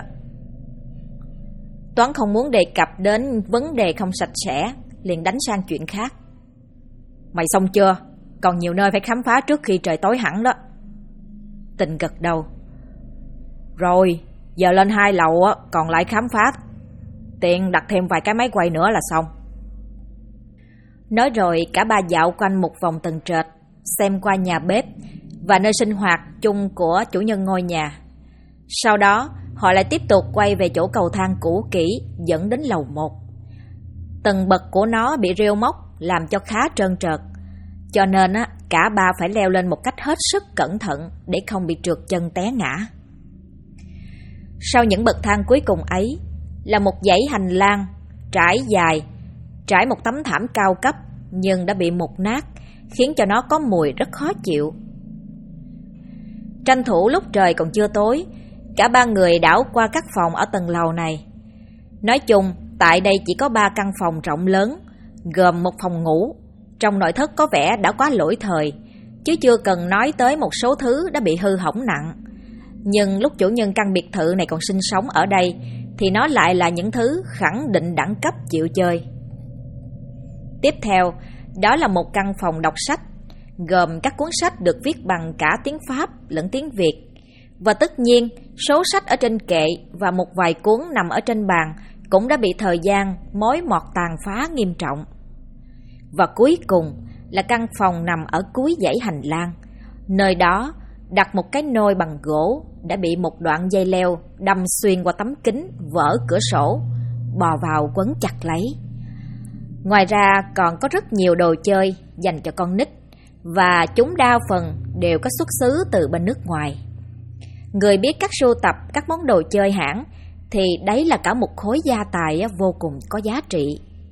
Toán không muốn đề cập đến vấn đề không sạch sẽ, liền đánh sang chuyện khác: "Mày xong chưa? Còn nhiều nơi phải khám phá trước khi trời tối hẳn đó." Tình gật đầu: "Rồi, giờ lên 2 lầu còn lại khám phá, tiện đặt thêm vài cái máy quay nữa là xong." Nói rồi cả ba dạo quanh một vòng tầng trệt, xem qua nhà bếp và nơi sinh hoạt chung của chủ nhân ngôi nhà. Sau đó họ lại tiếp tục quay về chỗ cầu thang cũ kỹ dẫn đến lầu 1. Tầng bậc của nó bị rêu móc làm cho khá trơn trượt, cho nên cả ba phải leo lên một cách hết sức cẩn thận để không bị trượt chân té ngã. Sau những bậc thang cuối cùng ấy là một dãy hành lang trải dài, trải một tấm thảm cao cấp nhưng đã bị mục nát, khiến cho nó có mùi rất khó chịu. Tranh thủ lúc trời còn chưa tối, cả ba người đảo qua các phòng ở tầng lầu này. Nói chung, tại đây chỉ có 3 căn phòng rộng lớn, gồm một phòng ngủ. Trong nội thất có vẻ đã quá lỗi thời, chứ chưa cần nói tới một số thứ đã bị hư hỏng nặng. Nhưng lúc chủ nhân căn biệt thự này còn sinh sống ở đây thì nó lại là những thứ khẳng định đẳng cấp chịu chơi. Tiếp theo, đó là một căn phòng đọc sách, gồm các cuốn sách được viết bằng cả tiếng Pháp lẫn tiếng Việt. Và tất nhiên, số sách ở trên kệ và một vài cuốn nằm ở trên bàn cũng đã bị thời gian mối mọt tàn phá nghiêm trọng. Và cuối cùng là căn phòng nằm ở cuối dãy hành lang. Nơi đó đặt một cái nôi bằng gỗ đã bị một đoạn dây leo đâm xuyên qua tấm kính vỡ cửa sổ, bò vào quấn chặt lấy. Ngoài ra còn có rất nhiều đồ chơi dành cho con nít, và chúng đa phần đều có xuất xứ từ bên nước ngoài. Người biết cách sưu tập các món đồ chơi hãng thì đấy là cả một khối gia tài vô cùng có giá trị.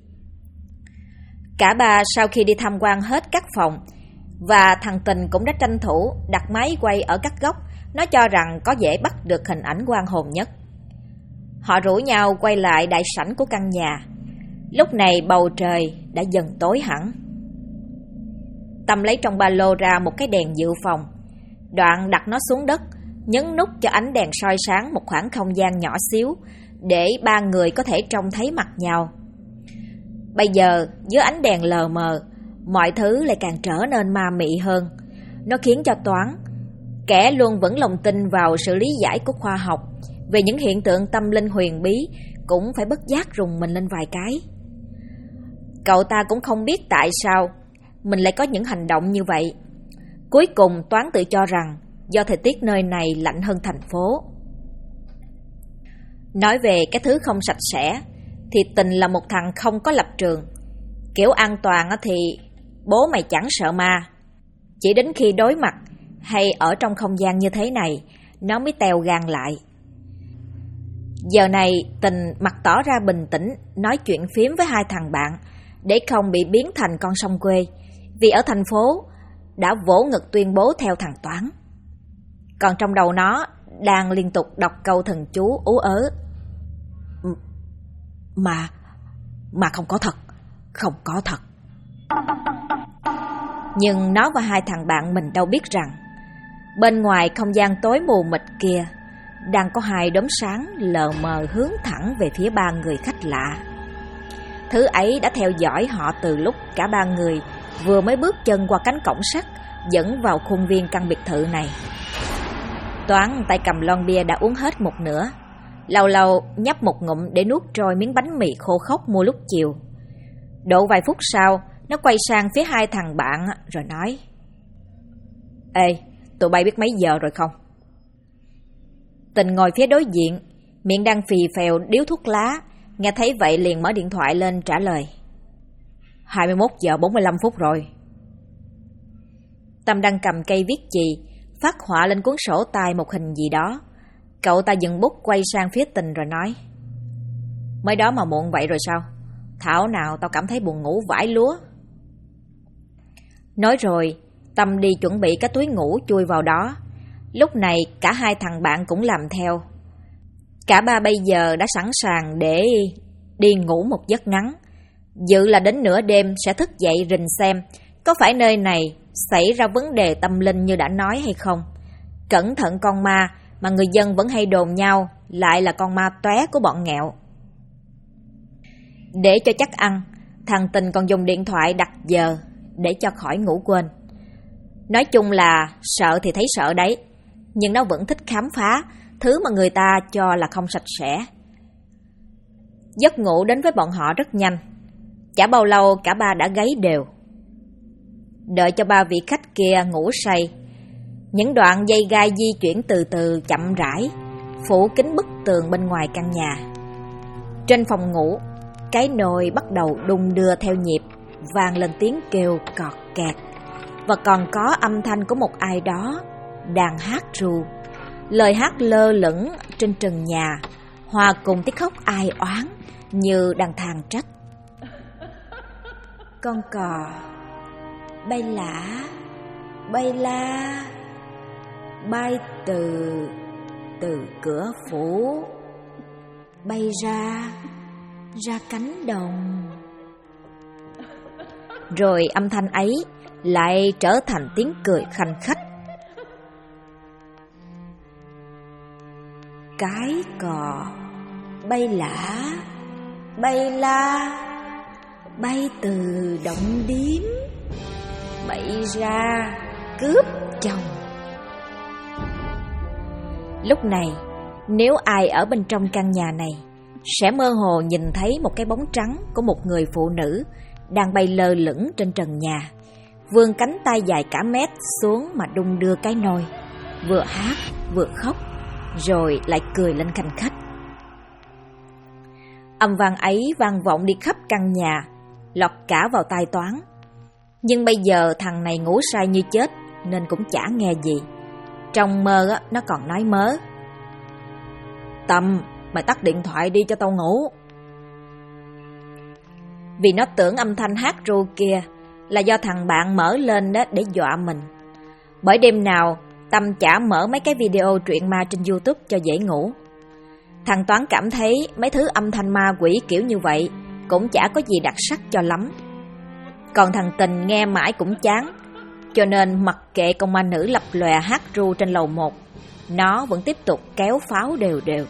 Cả ba sau khi đi tham quan hết các phòng, và thằng Tình cũng đã tranh thủ đặt máy quay ở các góc, nó cho rằng có dễ bắt được hình ảnh oan hồn nhất. Họ rủ nhau quay lại đại sảnh của căn nhà. Lúc này bầu trời đã dần tối hẳn. Tâm lấy trong ba lô ra một cái đèn dự phòng, đoạn đặt nó xuống đất, nhấn nút cho ánh đèn soi sáng một khoảng không gian nhỏ xíu để ba người có thể trông thấy mặt nhau. Bây giờ dưới ánh đèn lờ mờ, mọi thứ lại càng trở nên ma mị hơn. Nó khiến cho Toán, kẻ luôn vẫn lòng tin vào sự lý giải của khoa học về những hiện tượng tâm linh huyền bí, cũng phải bất giác rùng mình lên vài cái. Cậu ta cũng không biết tại sao mình lại có những hành động như vậy. Cuối cùng Toán tự cho rằng do thời tiết nơi này lạnh hơn thành phố. Nói về cái thứ không sạch sẽ thì Tình là một thằng không có lập trường. Kiểu an toàn thì bố mày chẳng sợ ma. Chỉ đến khi đối mặt hay ở trong không gian như thế này, nó mới teo gan lại. Giờ này Tình mặt tỏ ra bình tĩnh, nói chuyện phím với hai thằng bạn để không bị biến thành con sông quê. Vì ở thành phố đã vỗ ngực tuyên bố theo thằng Toán. Còn trong đầu nó đang liên tục đọc câu thần chú ú ớ. Mà không có thật, không có thật. Nhưng nó và hai thằng bạn mình đâu biết rằng bên ngoài không gian tối mù mịt kia đang có hai đốm sáng lờ mờ hướng thẳng về phía ba người khách lạ. Thứ ấy đã theo dõi họ từ lúc cả ba người vừa mới bước chân qua cánh cổng sắt dẫn vào khuôn viên căn biệt thự này. Toán tay cầm lon bia đã uống hết một nửa, lâu lâu nhấp một ngụm để nuốt trôi miếng bánh mì khô khốc mua lúc chiều. Độ vài phút sau, nó quay sang phía hai thằng bạn rồi nói: Ê, tụi bay biết mấy giờ rồi không? Tình ngồi phía đối diện, miệng đang phì phèo điếu thuốc lá, nghe thấy vậy liền mở điện thoại lên trả lời: 21 giờ 45 phút rồi. Tâm đang cầm cây viết chì, phát họa lên cuốn sổ tay một hình gì đó. Cậu ta dừng bút quay sang phía Tình rồi nói: Mới đó mà muộn vậy rồi sao? Thảo nào tao cảm thấy buồn ngủ vãi lúa. Nói rồi, Tâm đi chuẩn bị cái túi ngủ chui vào đó. Lúc này cả hai thằng bạn cũng làm theo. Cả ba bây giờ đã sẵn sàng để đi ngủ một giấc ngắn, dự là đến nửa đêm sẽ thức dậy rình xem có phải nơi này xảy ra vấn đề tâm linh như đã nói hay không. Cẩn thận con ma mà người dân vẫn hay đồn nhau lại là con ma tóe của bọn nghẹo. Để cho chắc ăn, thằng Tình còn dùng điện thoại đặt giờ để cho khỏi ngủ quên. Nói chung là sợ thì thấy sợ đấy, nhưng nó vẫn thích khám phá thứ mà người ta cho là không sạch sẽ. Giấc ngủ đến với bọn họ rất nhanh. Chả bao lâu cả ba đã gáy đều. Đợi cho ba vị khách kia ngủ say, những đoạn dây gai di chuyển từ từ chậm rãi, phủ kín bức tường bên ngoài căn nhà. Trên phòng ngủ, cái nồi bắt đầu đung đưa theo nhịp, vang lên tiếng kêu cọt kẹt. Và còn có âm thanh của một ai đó đang hát ru. Lời hát lơ lửng trên trần nhà, hòa cùng tiếng khóc ai oán như đang than trách. Con cò bay lả, bay la, bay từ cửa phủ, bay ra cánh đồng. Rồi âm thanh ấy lại trở thành tiếng cười khanh khách. Cái cò bay lả, bay la, bay từ động điếm, bay ra cướp chồng. Lúc này, nếu ai ở bên trong căn nhà này sẽ mơ hồ nhìn thấy một cái bóng trắng của một người phụ nữ đang bay lơ lửng trên trần nhà, vươn cánh tay dài cả mét xuống mà đung đưa cái nôi, vừa hát vừa khóc, rồi lại cười lên khanh khách. Âm vang ấy vang vọng đi khắp căn nhà, lọt cả vào tai Toán. Nhưng bây giờ thằng này ngủ say như chết nên cũng chả nghe gì. Trong mơ nó còn nói mớ: Tâm, mày tắt điện thoại đi cho tao ngủ. Vì nó tưởng âm thanh hát ru kia là do thằng bạn mở lên đó để dọa mình. Bởi đêm nào Tâm chả mở mấy cái video truyện ma trên YouTube cho dễ ngủ. Thằng Toán cảm thấy mấy thứ âm thanh ma quỷ kiểu như vậy cũng chả có gì đặc sắc cho lắm. Còn thằng Tình nghe mãi cũng chán, cho nên mặc kệ con ma nữ lập lòe hát ru trên lầu 1, nó vẫn tiếp tục kéo pháo đều đều.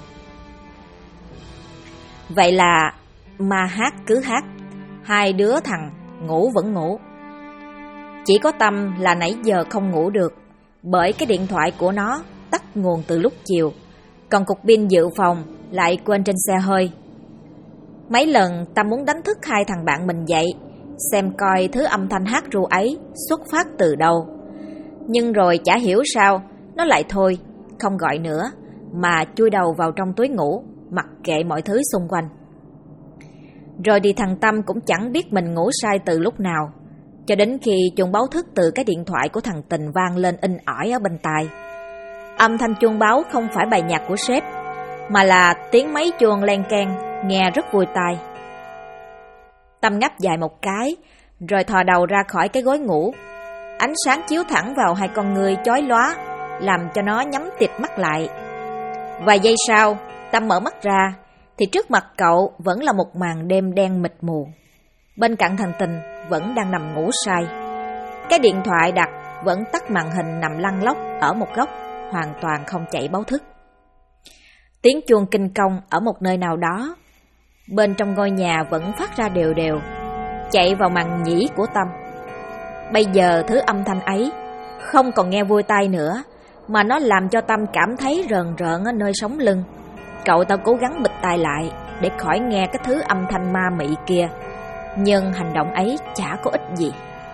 Vậy là ma hát cứ hát, hai đứa thằng ngủ vẫn ngủ. Chỉ có Tâm là nãy giờ không ngủ được, bởi cái điện thoại của nó tắt nguồn từ lúc chiều, còn cục pin dự phòng lại quên trên xe hơi. Mấy lần Tâm muốn đánh thức hai thằng bạn mình dậy, xem coi thứ âm thanh hát ru ấy xuất phát từ đâu. Nhưng rồi chả hiểu sao nó lại thôi, không gọi nữa, mà chui đầu vào trong túi ngủ, mặc kệ mọi thứ xung quanh. Rồi thì thằng Tâm cũng chẳng biết mình ngủ sai từ lúc nào, cho đến khi chuông báo thức từ cái điện thoại của thằng Tình vang lên inh ỏi ở bên tai. Âm thanh chuông báo không phải bài nhạc của sếp, mà là tiếng máy chuông len keng, nghe rất vui tai. Tâm ngáp dài một cái, rồi thò đầu ra khỏi cái gối ngủ. Ánh sáng chiếu thẳng vào hai con ngươi chói lóa, làm cho nó nhắm tịt mắt lại. Vài giây sau, Tâm mở mắt ra, thì trước mặt cậu vẫn là một màn đêm đen mịt mù. Bên cạnh thằng Tình vẫn đang nằm ngủ say. Cái điện thoại đặt vẫn tắt màn hình nằm lăn lóc ở một góc, hoàn toàn không chạy báo thức. Tiếng chuông kinh công ở một nơi nào đó bên trong ngôi nhà vẫn phát ra đều đều, chạy vào màng nhĩ của Tâm. Bây giờ thứ âm thanh ấy không còn nghe vui tai nữa, mà nó làm cho Tâm cảm thấy rờn rợn ở nơi sống lưng. Cậu ta cố gắng bịt tai lại để khỏi nghe cái thứ âm thanh ma mị kia, nhưng hành động ấy chả có ích gì.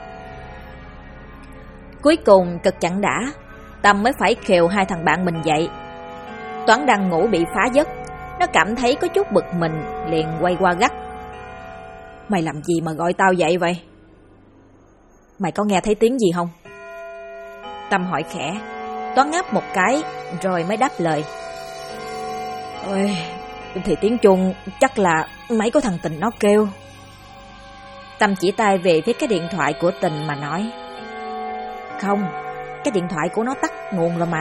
Cuối cùng cực chẳng đã, Tâm mới phải khều hai thằng bạn mình dậy. Toán đang ngủ bị phá giấc, nó cảm thấy có chút bực mình, liền quay qua gắt: "Mày làm gì mà gọi tao dậy vậy? Mày có nghe thấy tiếng gì không?" Tâm hỏi khẽ. Toán ngáp một cái rồi mới đáp lời: "Ôi, thì tiếng chuông chắc là máy của thằng Tình nó kêu." Tâm chỉ tay về phía cái điện thoại của Tình mà nói: "Không, cái điện thoại của nó tắt nguồn rồi mà."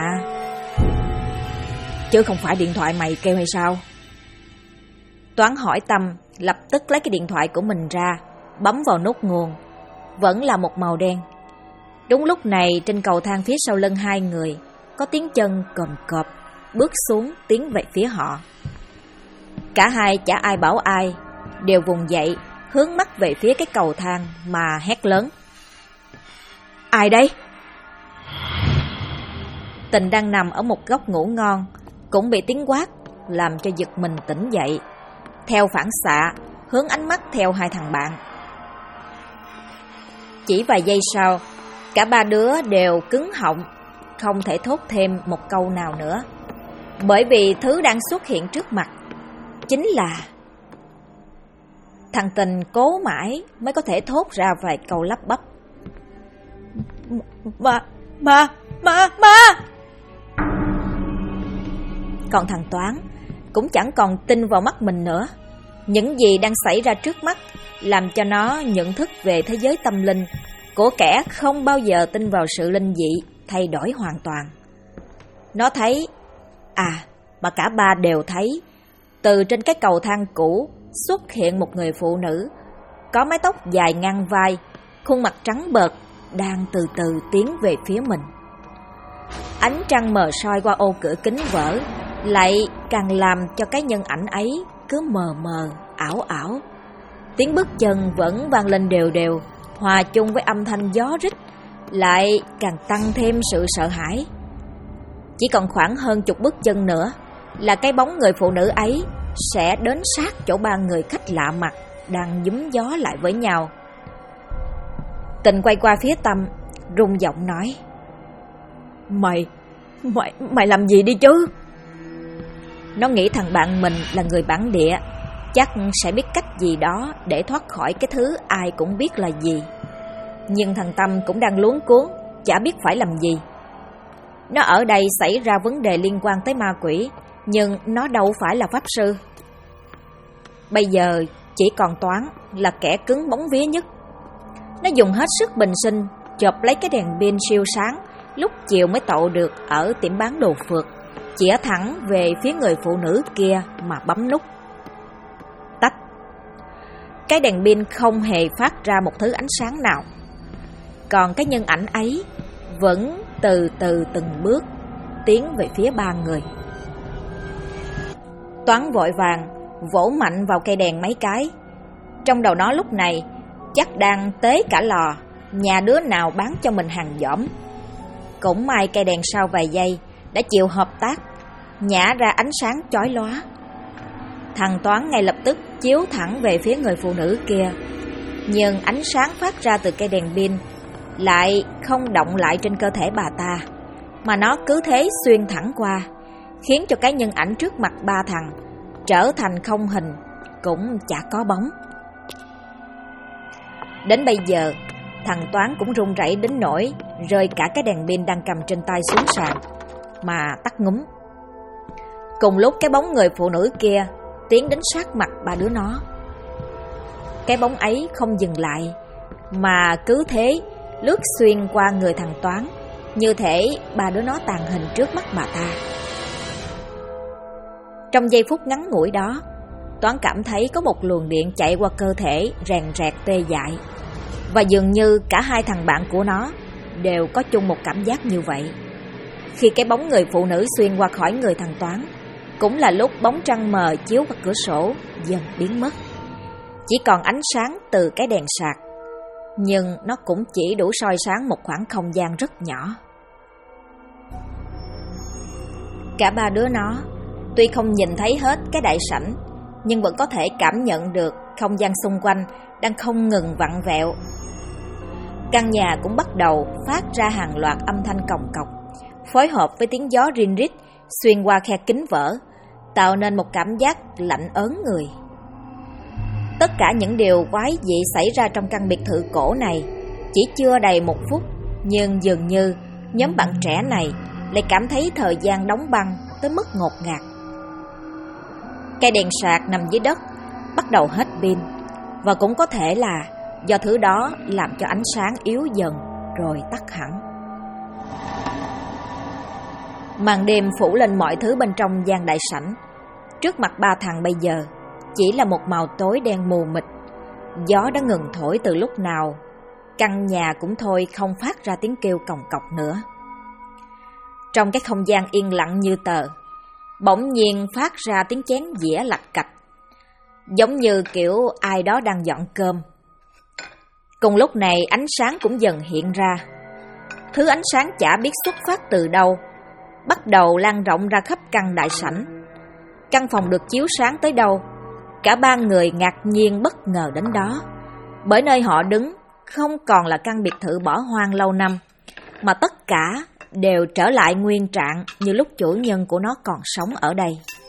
"Chứ không phải điện thoại mày kêu hay sao?" Toán hỏi Tâm, lập tức lấy cái điện thoại của mình ra, bấm vào nút nguồn. Vẫn là một màu đen. Đúng lúc này, trên cầu thang phía sau lưng hai người có tiếng chân cồm cộp bước xuống tiến về phía họ. Cả hai chả ai bảo ai, đều vùng dậy hướng mắt về phía cái cầu thang mà hét lớn: "Ai đây?" Tình đang nằm ở một góc ngủ ngon cũng bị tiếng quát làm cho giật mình tỉnh dậy. Theo phản xạ hướng ánh mắt theo hai thằng bạn. Chỉ vài giây sau, cả ba đứa đều cứng họng, không thể thốt thêm một câu nào nữa, bởi vì thứ đang xuất hiện trước mặt chính là... Thằng Tình cố mãi mới có thể thốt ra vài câu lắp bắp: Ma. Còn thằng Toán cũng chẳng còn tin vào mắt mình nữa. Những gì đang xảy ra trước mắt làm cho nó nhận thức về thế giới tâm linh của kẻ không bao giờ tin vào sự linh dị thay đổi hoàn toàn. Nó thấy, mà cả ba đều thấy, từ trên cái cầu thang cũ xuất hiện một người phụ nữ có mái tóc dài ngang vai, khuôn mặt trắng bợt, đang từ từ tiến về phía mình. Ánh trăng mờ soi qua ô cửa kính vỡ lại càng làm cho cái nhân ảnh ấy cứ mờ mờ, ảo ảo. Tiếng bước chân vẫn vang lên đều đều, hòa chung với âm thanh gió rít, lại càng tăng thêm sự sợ hãi. Chỉ còn khoảng hơn chục bước chân nữa là cái bóng người phụ nữ ấy sẽ đến sát chỗ ba người khách lạ mặt đang giúm gió lại với nhau. Tình quay qua phía Tâm, rung giọng nói: Mày làm gì đi chứ? Nó nghĩ thằng bạn mình là người bản địa, chắc sẽ biết cách gì đó để thoát khỏi cái thứ ai cũng biết là gì. Nhưng thằng Tâm cũng đang luống cuống, chả biết phải làm gì. Nó ở đây xảy ra vấn đề liên quan tới ma quỷ, nhưng nó đâu phải là pháp sư. Bây giờ chỉ còn Toán là kẻ cứng bóng vía nhất. Nó dùng hết sức bình sinh chộp lấy cái đèn pin siêu sáng lúc chiều mới tậu được ở tiệm bán đồ phượt, chĩa thẳng về phía người phụ nữ kia mà bấm nút. Tách. Cái đèn pin không hề phát ra một thứ ánh sáng nào. Còn cái nhân ảnh ấy vẫn từ từ từng bước tiến về phía ba người. Toán vội vàng vỗ mạnh vào cây đèn mấy cái. Trong đầu nó lúc này chắc đang tế cả lò, nhà đứa nào bán cho mình hàng giỏm. Cũng may cây đèn sau vài giây đã chịu hợp tác, nhả ra ánh sáng chói lóa. Thằng Toán ngay lập tức chiếu thẳng về phía người phụ nữ kia, nhưng ánh sáng phát ra từ cây đèn pin lại không động lại trên cơ thể bà ta, mà nó cứ thế xuyên thẳng qua, khiến cho cái nhân ảnh trước mặt ba thằng trở thành không hình, cũng chả có bóng. Đến bây giờ, thằng Toán cũng run rẩy đến nỗi rơi cả cái đèn pin đang cầm trên tay xuống sàn mà tắt ngúm. Cùng lúc cái bóng người phụ nữ kia tiến đến sát mặt ba đứa nó. Cái bóng ấy không dừng lại mà cứ thế lướt xuyên qua người thằng Toán, như thể ba đứa nó tàn hình trước mắt bà ta. Trong giây phút ngắn ngủi đó, Toán cảm thấy có một luồng điện chạy qua cơ thể rèn rẹt tê dại. Và dường như cả hai thằng bạn của nó đều có chung một cảm giác như vậy. Khi cái bóng người phụ nữ xuyên qua khỏi người thằng Toán, cũng là lúc bóng trăng mờ chiếu qua cửa sổ dần biến mất. Chỉ còn ánh sáng từ cái đèn sạc, nhưng nó cũng chỉ đủ soi sáng một khoảng không gian rất nhỏ. Cả ba đứa nó tuy không nhìn thấy hết cái đại sảnh, nhưng vẫn có thể cảm nhận được không gian xung quanh đang không ngừng vặn vẹo. Căn nhà cũng bắt đầu phát ra hàng loạt âm thanh còng cọc, phối hợp với tiếng gió rin rít xuyên qua khe kính vỡ, tạo nên một cảm giác lạnh ớn người. Tất cả những điều quái dị xảy ra trong căn biệt thự cổ này chỉ chưa đầy 1 phút, nhưng dường như nhóm bạn trẻ này lại cảm thấy thời gian đóng băng tới mức ngột ngạt. Cây đèn sạc nằm dưới đất bắt đầu hết pin, và cũng có thể là do thứ đó làm cho ánh sáng yếu dần rồi tắt hẳn. Màn đêm phủ lên mọi thứ bên trong gian đại sảnh. Trước mặt ba thằng bây giờ chỉ là một màu tối đen mù mịt. Gió đã ngừng thổi từ lúc nào, căn nhà cũng thôi không phát ra tiếng kêu còng cọc nữa. Trong cái không gian yên lặng như tờ, bỗng nhiên phát ra tiếng chén dĩa lạch cạch, giống như kiểu ai đó đang dọn cơm. Cùng lúc này ánh sáng cũng dần hiện ra. Thứ ánh sáng chả biết xuất phát từ đâu, bắt đầu lan rộng ra khắp căn đại sảnh. Căn phòng được chiếu sáng tới đâu, cả ba người ngạc nhiên bất ngờ đến đó. Bởi nơi họ đứng không còn là căn biệt thự bỏ hoang lâu năm, mà tất cả đều trở lại nguyên trạng như lúc chủ nhân của nó còn sống ở đây.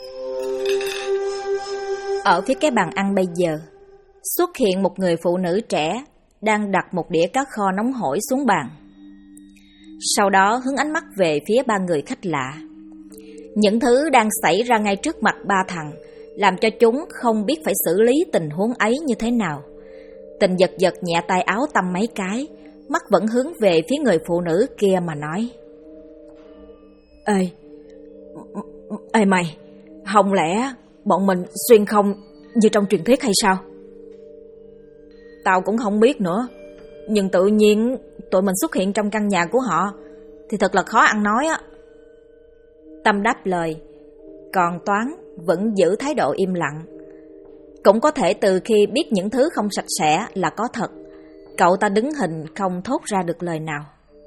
Ở phía cái bàn ăn bây giờ, xuất hiện một người phụ nữ trẻ đang đặt một đĩa cá kho nóng hổi xuống bàn. Sau đó hướng ánh mắt về phía ba người khách lạ. Những thứ đang xảy ra ngay trước mặt ba thằng làm cho chúng không biết phải xử lý tình huống ấy như thế nào. Tình giật giật nhẹ tay áo Tâm mấy cái, mắt vẫn hướng về phía người phụ nữ kia mà nói: Ê mày, không lẽ bọn mình xuyên không như trong truyền thuyết hay sao? Tao cũng không biết nữa, nhưng tự nhiên tụi mình xuất hiện trong căn nhà của họ thì thật là khó ăn nói á. Tâm đáp lời, còn Toán vẫn giữ thái độ im lặng. Cũng có thể từ khi biết những thứ không sạch sẽ là có thật, cậu ta đứng hình không thốt ra được lời nào.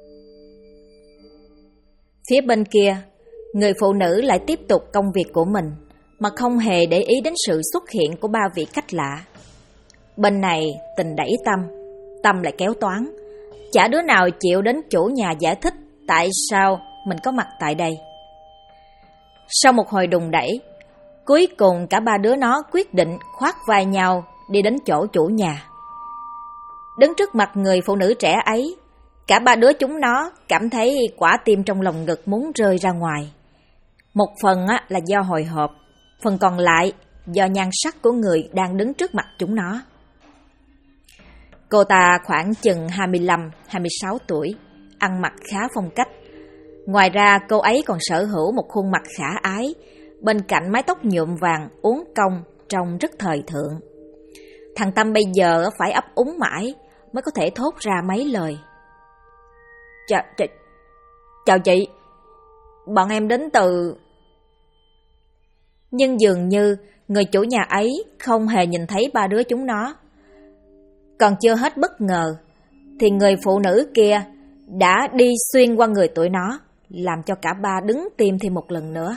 Phía bên kia, người phụ nữ lại tiếp tục công việc của mình mà không hề để ý đến sự xuất hiện của ba vị khách lạ. Bên này Tình đẩy Tâm lại kéo Toán. Chả đứa nào chịu đến chủ nhà giải thích tại sao mình có mặt tại đây. Sau một hồi đùng đẩy, cuối cùng cả ba đứa nó quyết định khoác vai nhau đi đến chỗ chủ nhà. Đứng trước mặt người phụ nữ trẻ ấy, cả ba đứa chúng nó cảm thấy quả tim trong lòng ngực muốn rơi ra ngoài. Một phần là do hồi hộp, phần còn lại do nhan sắc của người đang đứng trước mặt chúng nó. Cô ta khoảng chừng 25-26 tuổi, ăn mặc khá phong cách. Ngoài ra cô ấy còn sở hữu một khuôn mặt khả ái, bên cạnh mái tóc nhuộm vàng uốn cong trông rất thời thượng. Thằng Tâm bây giờ phải ấp úng mãi mới có thể thốt ra mấy lời. Chào chị, bọn em đến từ... Nhưng dường như người chủ nhà ấy không hề nhìn thấy ba đứa chúng nó. Còn chưa hết bất ngờ thì người phụ nữ kia đã đi xuyên qua người tụi nó, làm cho cả ba đứng tim thêm một lần nữa.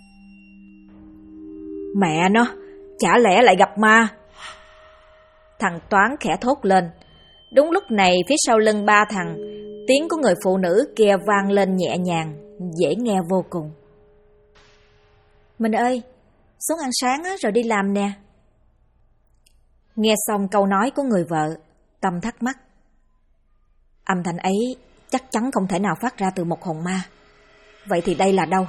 Mẹ nó, chả lẽ lại gặp ma? Thằng Toán khẽ thốt lên. Đúng lúc này phía sau lưng ba thằng, tiếng của người phụ nữ kia vang lên nhẹ nhàng, dễ nghe vô cùng. Mình ơi, xuống ăn sáng rồi đi làm nè. Nghe xong câu nói của người vợ, Tâm thắc mắc. Âm thanh ấy chắc chắn không thể nào phát ra từ một hồn ma. Vậy thì đây là đâu?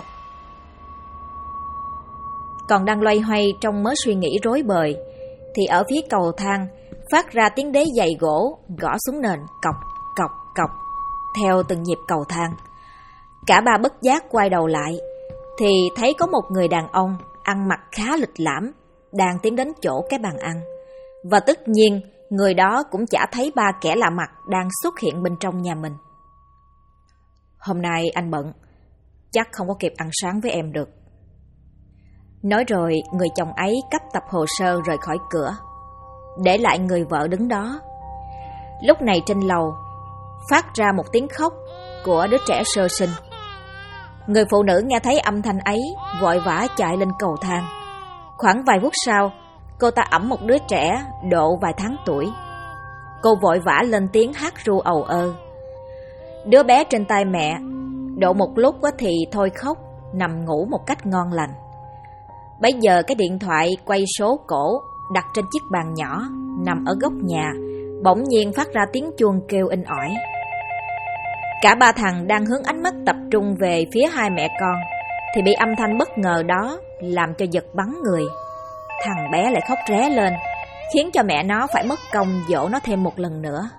Còn đang loay hoay trong mớ suy nghĩ rối bời, thì ở phía cầu thang phát ra tiếng đế giày gỗ gõ xuống nền cọc cọc cọc theo từng nhịp cầu thang. Cả ba bất giác quay đầu lại thì thấy có một người đàn ông ăn mặc khá lịch lãm đang tiến đến chỗ cái bàn ăn. Và tất nhiên người đó cũng chả thấy ba kẻ lạ mặt đang xuất hiện bên trong nhà mình. Hôm nay anh bận, chắc không có kịp ăn sáng với em được. Nói rồi người chồng ấy cắp tập hồ sơ rời khỏi cửa, để lại người vợ đứng đó. Lúc này trên lầu phát ra một tiếng khóc của đứa trẻ sơ sinh. Người phụ nữ nghe thấy âm thanh ấy vội vã chạy lên cầu thang. Khoảng vài phút sau, cô ta ẵm một đứa trẻ độ vài tháng tuổi. Cô vội vã lên tiếng hát ru ầu ơ. Đứa bé trên tay mẹ độ một lúc thì thôi khóc, nằm ngủ một cách ngon lành. Bấy giờ cái điện thoại quay số cổ đặt trên chiếc bàn nhỏ nằm ở góc nhà bỗng nhiên phát ra tiếng chuông kêu inh ỏi. Cả ba thằng đang hướng ánh mắt tập trung về phía hai mẹ con thì bị âm thanh bất ngờ đó làm cho giật bắn người. Thằng bé lại khóc ré lên, khiến cho mẹ nó phải mất công dỗ nó thêm một lần nữa.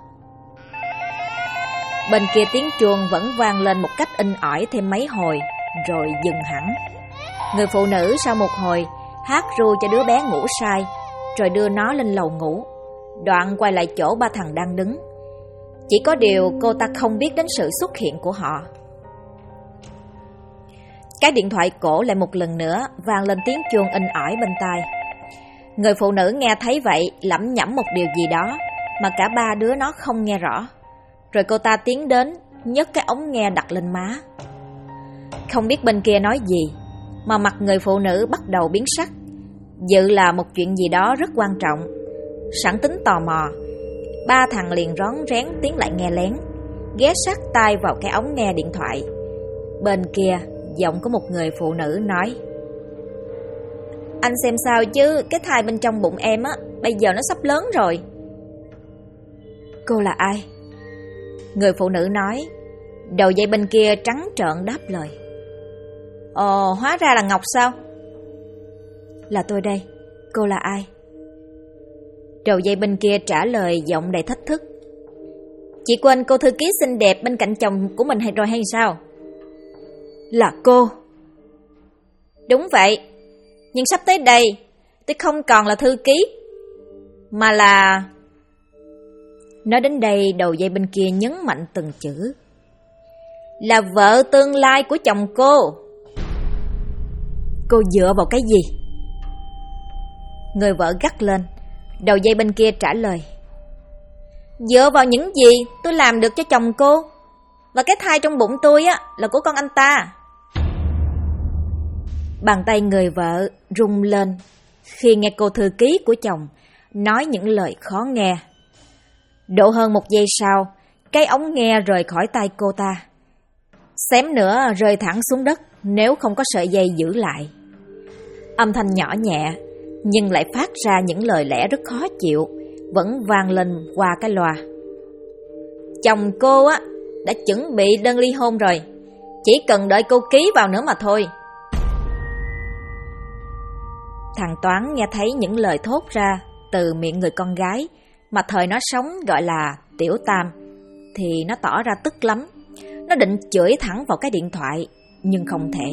Bên kia tiếng chuông vẫn vang lên một cách inh ỏi thêm mấy hồi rồi dừng hẳn. Người phụ nữ sau một hồi hát ru cho đứa bé ngủ say, rồi đưa nó lên lầu ngủ, đoạn quay lại chỗ ba thằng đang đứng. Chỉ có điều cô ta không biết đến sự xuất hiện của họ. Cái điện thoại cổ lại một lần nữa vang lên tiếng chuông inh ỏi bên tai. Người phụ nữ nghe thấy vậy lẩm nhẩm một điều gì đó mà cả ba đứa nó không nghe rõ. Rồi cô ta tiến đến nhấc cái ống nghe đặt lên má. Không biết bên kia nói gì mà mặt người phụ nữ bắt đầu biến sắc, dự là một chuyện gì đó rất quan trọng. Sẵn tính tò mò, ba thằng liền rón rén tiến lại nghe lén, ghé sát tai vào cái ống nghe điện thoại. Bên kia giọng của một người phụ nữ nói: Anh xem sao chứ, cái thai bên trong bụng em á, bây giờ nó sắp lớn rồi. Cô là ai? Người phụ nữ nói. Đầu dây bên kia trắng trợn đáp lời: Ồ, hóa ra là Ngọc sao? Là tôi đây, cô là ai? Đầu dây bên kia trả lời giọng đầy thách thức: Chị quên cô thư ký xinh đẹp bên cạnh chồng của mình rồi hay sao? Là cô? Đúng vậy, nhưng sắp tới đây tôi không còn là thư ký, mà là... Nói đến đây đầu dây bên kia nhấn mạnh từng chữ: Là vợ tương lai của chồng cô. Cô dựa vào cái gì? Người vợ gắt lên. Đầu dây bên kia trả lời: Dựa vào những gì tôi làm được cho chồng cô. Và cái thai trong bụng tôi á là của con anh ta. Bàn tay người vợ rung lên khi nghe cô thư ký của chồng nói những lời khó nghe. Độ hơn một giây sau, cái ống nghe rời khỏi tay cô ta, xém nữa rơi thẳng xuống đất nếu không có sợi dây giữ lại. Âm thanh nhỏ nhẹ nhưng lại phát ra những lời lẽ rất khó chịu vẫn vang lên qua cái loa: Chồng cô á đã chuẩn bị đơn ly hôn rồi, chỉ cần đợi cô ký vào nữa mà thôi. Thằng Toán nghe thấy những lời thốt ra từ miệng người con gái mà thời nó sống gọi là Tiểu Tam thì nó tỏ ra tức lắm. Nó định chửi thẳng vào cái điện thoại nhưng không thể.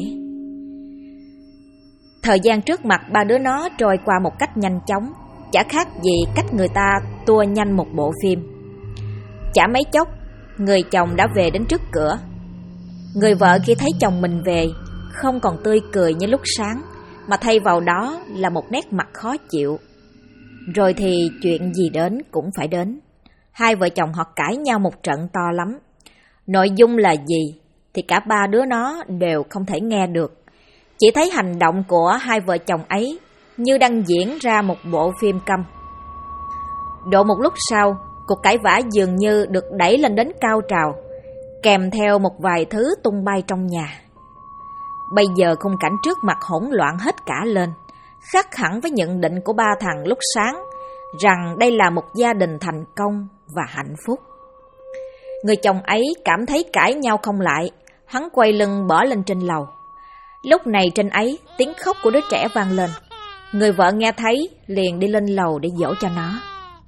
Thời gian trước mặt ba đứa nó trôi qua một cách nhanh chóng, chả khác gì cách người ta tua nhanh một bộ phim. Chả mấy chốc, người chồng đã về đến trước cửa. Người vợ khi thấy chồng mình về không còn tươi cười như lúc sáng, mà thay vào đó là một nét mặt khó chịu. Rồi thì chuyện gì đến cũng phải đến. Hai vợ chồng họ cãi nhau một trận to lắm. Nội dung là gì thì cả ba đứa nó đều không thể nghe được. Chỉ thấy hành động của hai vợ chồng ấy như đang diễn ra một bộ phim câm. Độ một lúc sau, cuộc cãi vã dường như được đẩy lên đến cao trào, kèm theo một vài thứ tung bay trong nhà. Bây giờ khung cảnh trước mặt hỗn loạn hết cả lên, khác hẳn với nhận định của ba thằng lúc sáng rằng đây là một gia đình thành công và hạnh phúc. Người chồng ấy cảm thấy cãi nhau không lại, hắn quay lưng bỏ lên trên lầu. Lúc này trên ấy tiếng khóc của đứa trẻ vang lên. Người vợ nghe thấy liền đi lên lầu để dỗ cho nó.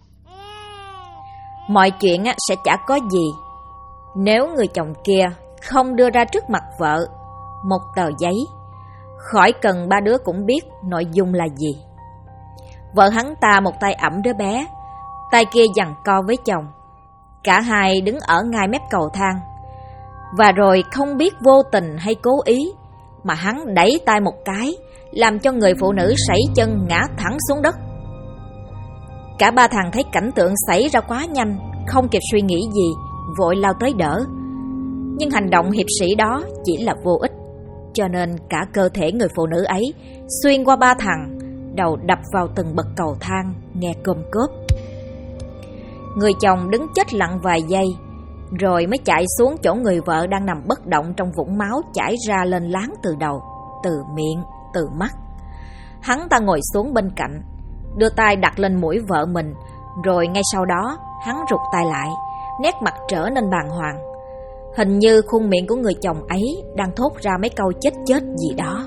Mọi chuyện sẽ chả có gì nếu người chồng kia không đưa ra trước mặt vợ một tờ giấy, khỏi cần ba đứa cũng biết nội dung là gì. Vợ hắn ta một tay ẵm đứa bé, tay kia giằng co với chồng. Cả hai đứng ở ngay mép cầu thang. Và rồi không biết vô tình hay cố ý mà hắn đẩy tay một cái, làm cho người phụ nữ sẩy chân ngã thẳng xuống đất. Cả ba thằng thấy cảnh tượng xảy ra quá nhanh, không kịp suy nghĩ gì, vội lao tới đỡ. Nhưng hành động hiệp sĩ đó chỉ là vô ích, cho nên cả cơ thể người phụ nữ ấy xuyên qua ba thằng, đầu đập vào từng bậc cầu thang, nghe côm cốp. Người chồng đứng chết lặng vài giây, rồi mới chạy xuống chỗ người vợ đang nằm bất động trong vũng máu chảy ra lên láng từ đầu, từ miệng, từ mắt. Hắn ta ngồi xuống bên cạnh, đưa tay đặt lên mũi vợ mình, rồi ngay sau đó hắn rụt tay lại, nét mặt trở nên bàng hoàng. Hình như khuôn miệng của người chồng ấy đang thốt ra mấy câu chết chết gì đó.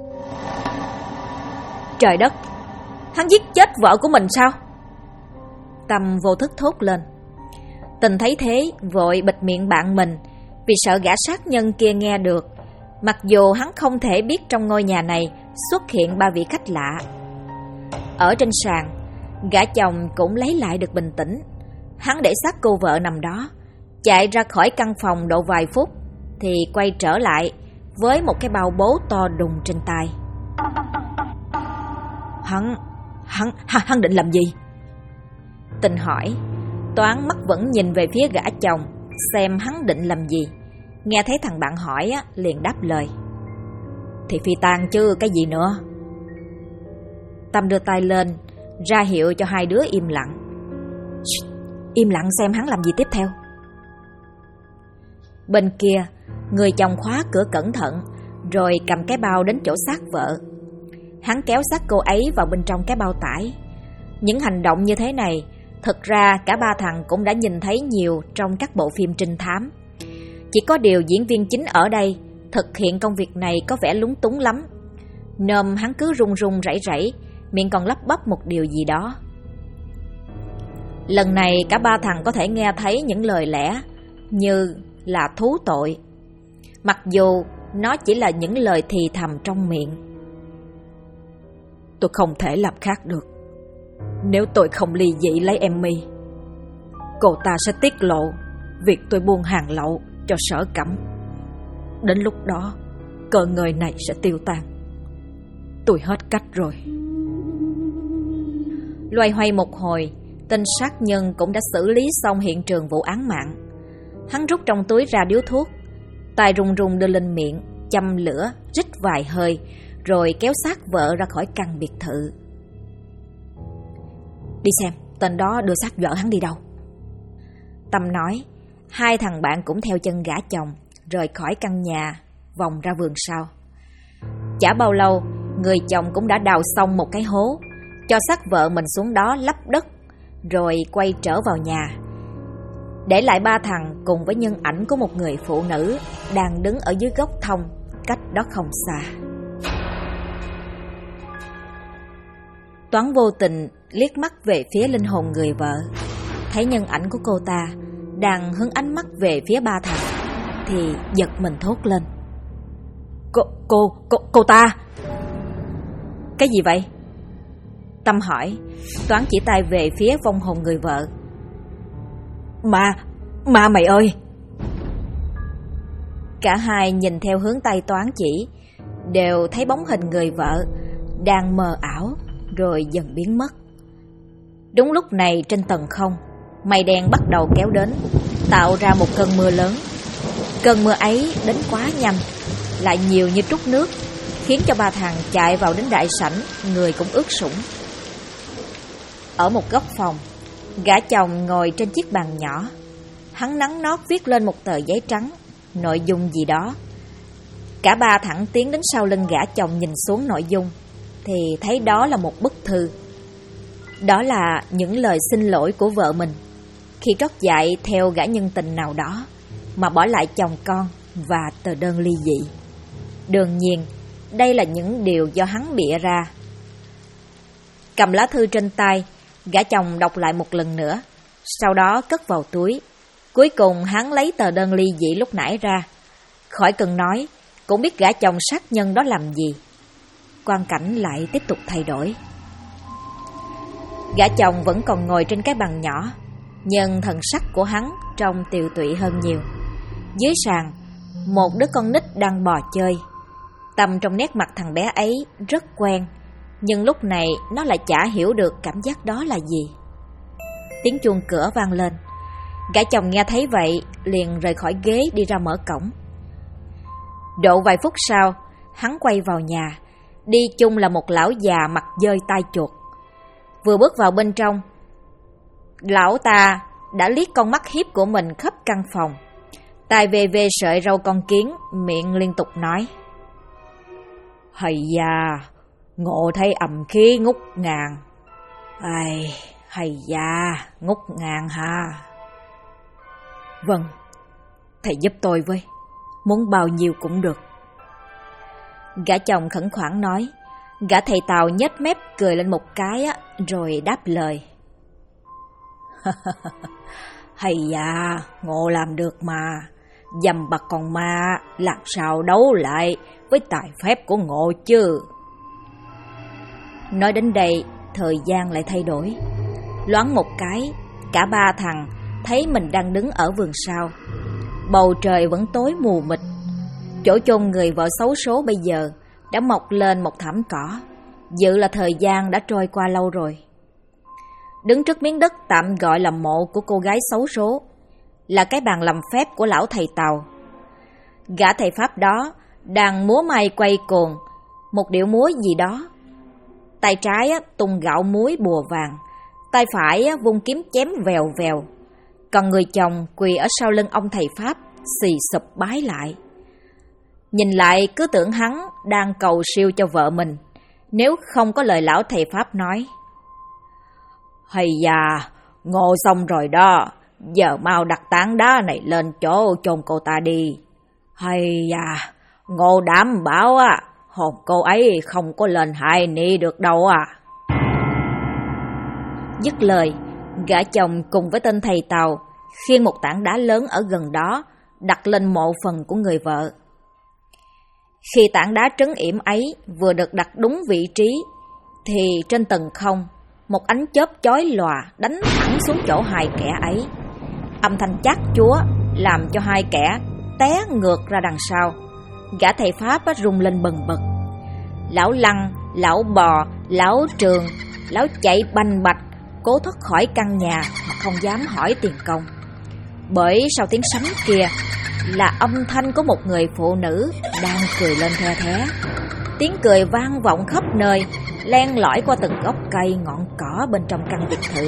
Trời đất, hắn giết chết vợ của mình sao? Tâm vô thức thốt lên. Tình thấy thế vội bịt miệng bạn mình, vì sợ gã sát nhân kia nghe được, mặc dù hắn không thể biết trong ngôi nhà này xuất hiện ba vị khách lạ. Ở trên sàn, gã chồng cũng lấy lại được bình tĩnh. Hắn để xác cô vợ nằm đó, chạy ra khỏi căn phòng độ vài phút, thì quay trở lại với một cái bao bố to đùng trên tay. Hắn định làm gì? Tình hỏi. Toán mắt vẫn nhìn về phía gã chồng, xem hắn định làm gì. Nghe thấy thằng bạn hỏi liền đáp lời. Thì phi tang chứ cái gì nữa. Tâm đưa tay lên, ra hiệu cho hai đứa im lặng. Im lặng xem hắn làm gì tiếp theo. Bên kia, người chồng khóa cửa cẩn thận, rồi cầm cái bao đến chỗ xác vợ. Hắn kéo xác cô ấy vào bên trong cái bao tải. Những hành động như thế này, thực ra cả ba thằng cũng đã nhìn thấy nhiều trong các bộ phim trinh thám. Chỉ có điều diễn viên chính ở đây thực hiện công việc này có vẻ lúng túng lắm. Nôm hắn cứ run run rẩy rẩy, miệng còn lắp bắp một điều gì đó. Lần này cả ba thằng có thể nghe thấy những lời lẽ như là thú tội, mặc dù nó chỉ là những lời thì thầm trong miệng. Tôi không thể làm khác được. Nếu tôi không ly dị lấy Emmy, cô ta sẽ tiết lộ việc tôi buôn hàng lậu cho Sở Cẩm. Đến lúc đó, cờ ngời này sẽ tiêu tan. Tôi hết cách rồi. Loay hoay một hồi, tên sát nhân cũng đã xử lý xong hiện trường vụ án mạng. Hắn rút trong túi ra điếu thuốc, tay run run đưa lên miệng, châm lửa, rít vài hơi, rồi kéo xác vợ ra khỏi căn biệt thự. Đi xem tên đó đưa xác vợ hắn đi đâu. Tâm nói. Hai thằng bạn cũng theo chân gã chồng rời khỏi căn nhà, vòng ra vườn sau. Chả bao lâu, người chồng cũng đã đào xong một cái hố, cho xác vợ mình xuống đó lấp đất, rồi quay trở vào nhà, để lại ba thằng cùng với nhân ảnh của một người phụ nữ đang đứng ở dưới gốc thông, cách đó không xa. Toán vô tình liếc mắt về phía linh hồn người vợ, thấy nhân ảnh của cô ta đang hướng ánh mắt về phía ba thằng, thì giật mình thốt lên. Cô ta. Cái gì vậy? Tâm hỏi. Toán chỉ tay về phía vong hồn người vợ. Ma mày ơi! Cả hai nhìn theo hướng tay Toán chỉ, đều thấy bóng hình người vợ đang mờ ảo rồi dần biến mất. Đúng lúc này trên tầng không, mây đen bắt đầu kéo đến, tạo ra một cơn mưa lớn. Cơn mưa ấy đến quá nhanh, lại nhiều như trút nước, khiến cho ba thằng chạy vào đến đại sảnh, người cũng ướt sũng. Ở một góc phòng, gã chồng ngồi trên chiếc bàn nhỏ. Hắn nắn nót viết lên một tờ giấy trắng, nội dung gì đó. Cả ba thẳng tiến đến sau lưng gã chồng nhìn xuống nội dung, thì thấy đó là một bức thư. Đó là những lời xin lỗi của vợ mình khi trót dại theo gã nhân tình nào đó mà bỏ lại chồng con và tờ đơn ly dị. Đương nhiên, đây là những điều do hắn bịa ra. Cầm lá thư trên tay, gã chồng đọc lại một lần nữa, sau đó cất vào túi. Cuối cùng hắn lấy tờ đơn ly dị lúc nãy ra. Khỏi cần nói, cũng biết gã chồng sát nhân đó làm gì. Quang cảnh lại tiếp tục thay đổi. Gã chồng vẫn còn ngồi trên cái bàn nhỏ, nhưng thần sắc của hắn trông tiều tụy hơn nhiều. Dưới sàn, một đứa con nít đang bò chơi. Tâm trong nét mặt thằng bé ấy rất quen, nhưng lúc này nó lại chả hiểu được cảm giác đó là gì. Tiếng chuông cửa vang lên. Gã chồng nghe thấy vậy liền rời khỏi ghế đi ra mở cổng. Độ vài phút sau, hắn quay vào nhà. Đi chung là một lão già mặt dơi tai chuột. Vừa bước vào bên trong, lão ta đã liếc con mắt hiếp của mình khắp căn phòng. Tai về sợi râu con kiến, miệng liên tục nói: "Hầy da, ngộ thấy ầm khí ngút ngàn. Ai, hầy da, ngút ngàn ha." "Vâng, thầy giúp tôi với, muốn bao nhiêu cũng được." Gã chồng khẩn khoản nói. Gã thầy Tàu nhếch mép cười lên một cái rồi đáp lời: "Hầy da, ngộ làm được mà. Dầm bặt con ma làm sao đấu lại với tài phép của ngộ chứ." Nói đến đây, thời gian lại thay đổi. Loáng một cái, cả ba thằng thấy mình đang đứng ở vườn sau. Bầu trời vẫn tối mù mịt. Chỗ chôn người vợ xấu số bây giờ đã mọc lên một thảm cỏ, dự là thời gian đã trôi qua lâu rồi. Đứng trước miếng đất tạm gọi là mộ của cô gái xấu số là cái bàn làm phép của lão thầy Tàu. Gã thầy Pháp đó đang múa may quay cuồng một điệu múa gì đó. Tay trái tung gạo muối bùa vàng, tay phải vung kiếm chém vèo vèo. Còn người chồng quỳ ở sau lưng ông thầy Pháp xì sụp bái lại. Nhìn lại cứ tưởng hắn đang cầu siêu cho vợ mình, nếu không có lời lão thầy Pháp nói: "Hầy da, ngộ xong rồi đó, giờ mau đặt tảng đá này lên chỗ chôn cô ta đi. Hầy da, ngộ đảm bảo hồn cô ấy không có lên hại ni được đâu à." Dứt lời, gã chồng cùng với tên thầy Tàu khiêng một tảng đá lớn ở gần đó đặt lên mộ phần của người vợ. Khi tảng đá trấn yểm ấy vừa được đặt đúng vị trí, thì trên tầng không, một ánh chớp chói lòa đánh thẳng xuống chỗ hai kẻ ấy. Âm thanh chát chúa làm cho hai kẻ té ngược ra đằng sau. Gã thầy Pháp rung lên bần bật. Lão Lăng, lão Bò, lão Trường, lão chạy bành bạch cố thoát khỏi căn nhà mà không dám hỏi tiền công. Bởi sau tiếng sấm kia là âm thanh của một người phụ nữ đang cười lên the thé. Tiếng cười vang vọng khắp nơi, len lỏi qua từng gốc cây ngọn cỏ bên trong căn biệt thự.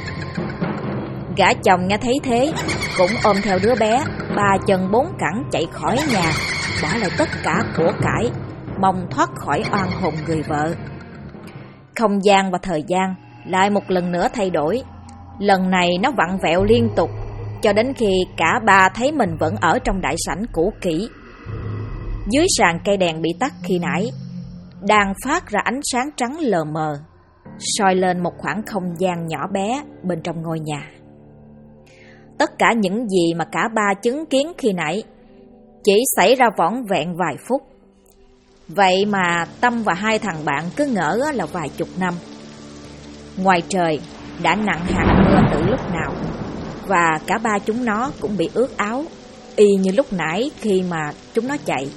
Gã chồng nghe thấy thế cũng ôm theo đứa bé, ba chân bốn cẳng chạy khỏi nhà, bỏ lại tất cả của cải, mong thoát khỏi oan hồn người vợ. Không gian và thời gian lại một lần nữa thay đổi. Lần này nó vặn vẹo liên tục, cho đến khi cả ba thấy mình vẫn ở trong đại sảnh cũ kỹ. Dưới sàn cây đèn bị tắt khi nãy đang phát ra ánh sáng trắng lờ mờ, soi lên một khoảng không gian nhỏ bé bên trong ngôi nhà. Tất cả những gì mà cả ba chứng kiến khi nãy chỉ xảy ra vỏn vẹn vài phút. Vậy mà Tâm và hai thằng bạn cứ ngỡ là vài chục năm. Ngoài trời đã nặng hạt mưa từ lúc nào, và cả ba chúng nó cũng bị ướt áo, y như lúc nãy khi mà chúng nó chạy.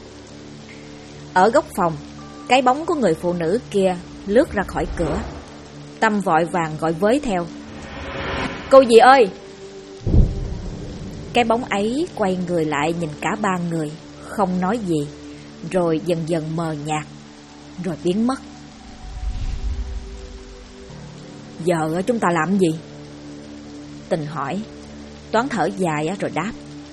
Ở góc phòng, cái bóng của người phụ nữ kia lướt ra khỏi cửa. Tâm vội vàng gọi với theo: "Cô dì ơi!" Cái bóng ấy quay người lại nhìn cả ba người, không nói gì, rồi dần dần mờ nhạt, rồi biến mất. "Giờ chúng ta làm gì?" Tình hỏi. Toán thở dài rồi đáp: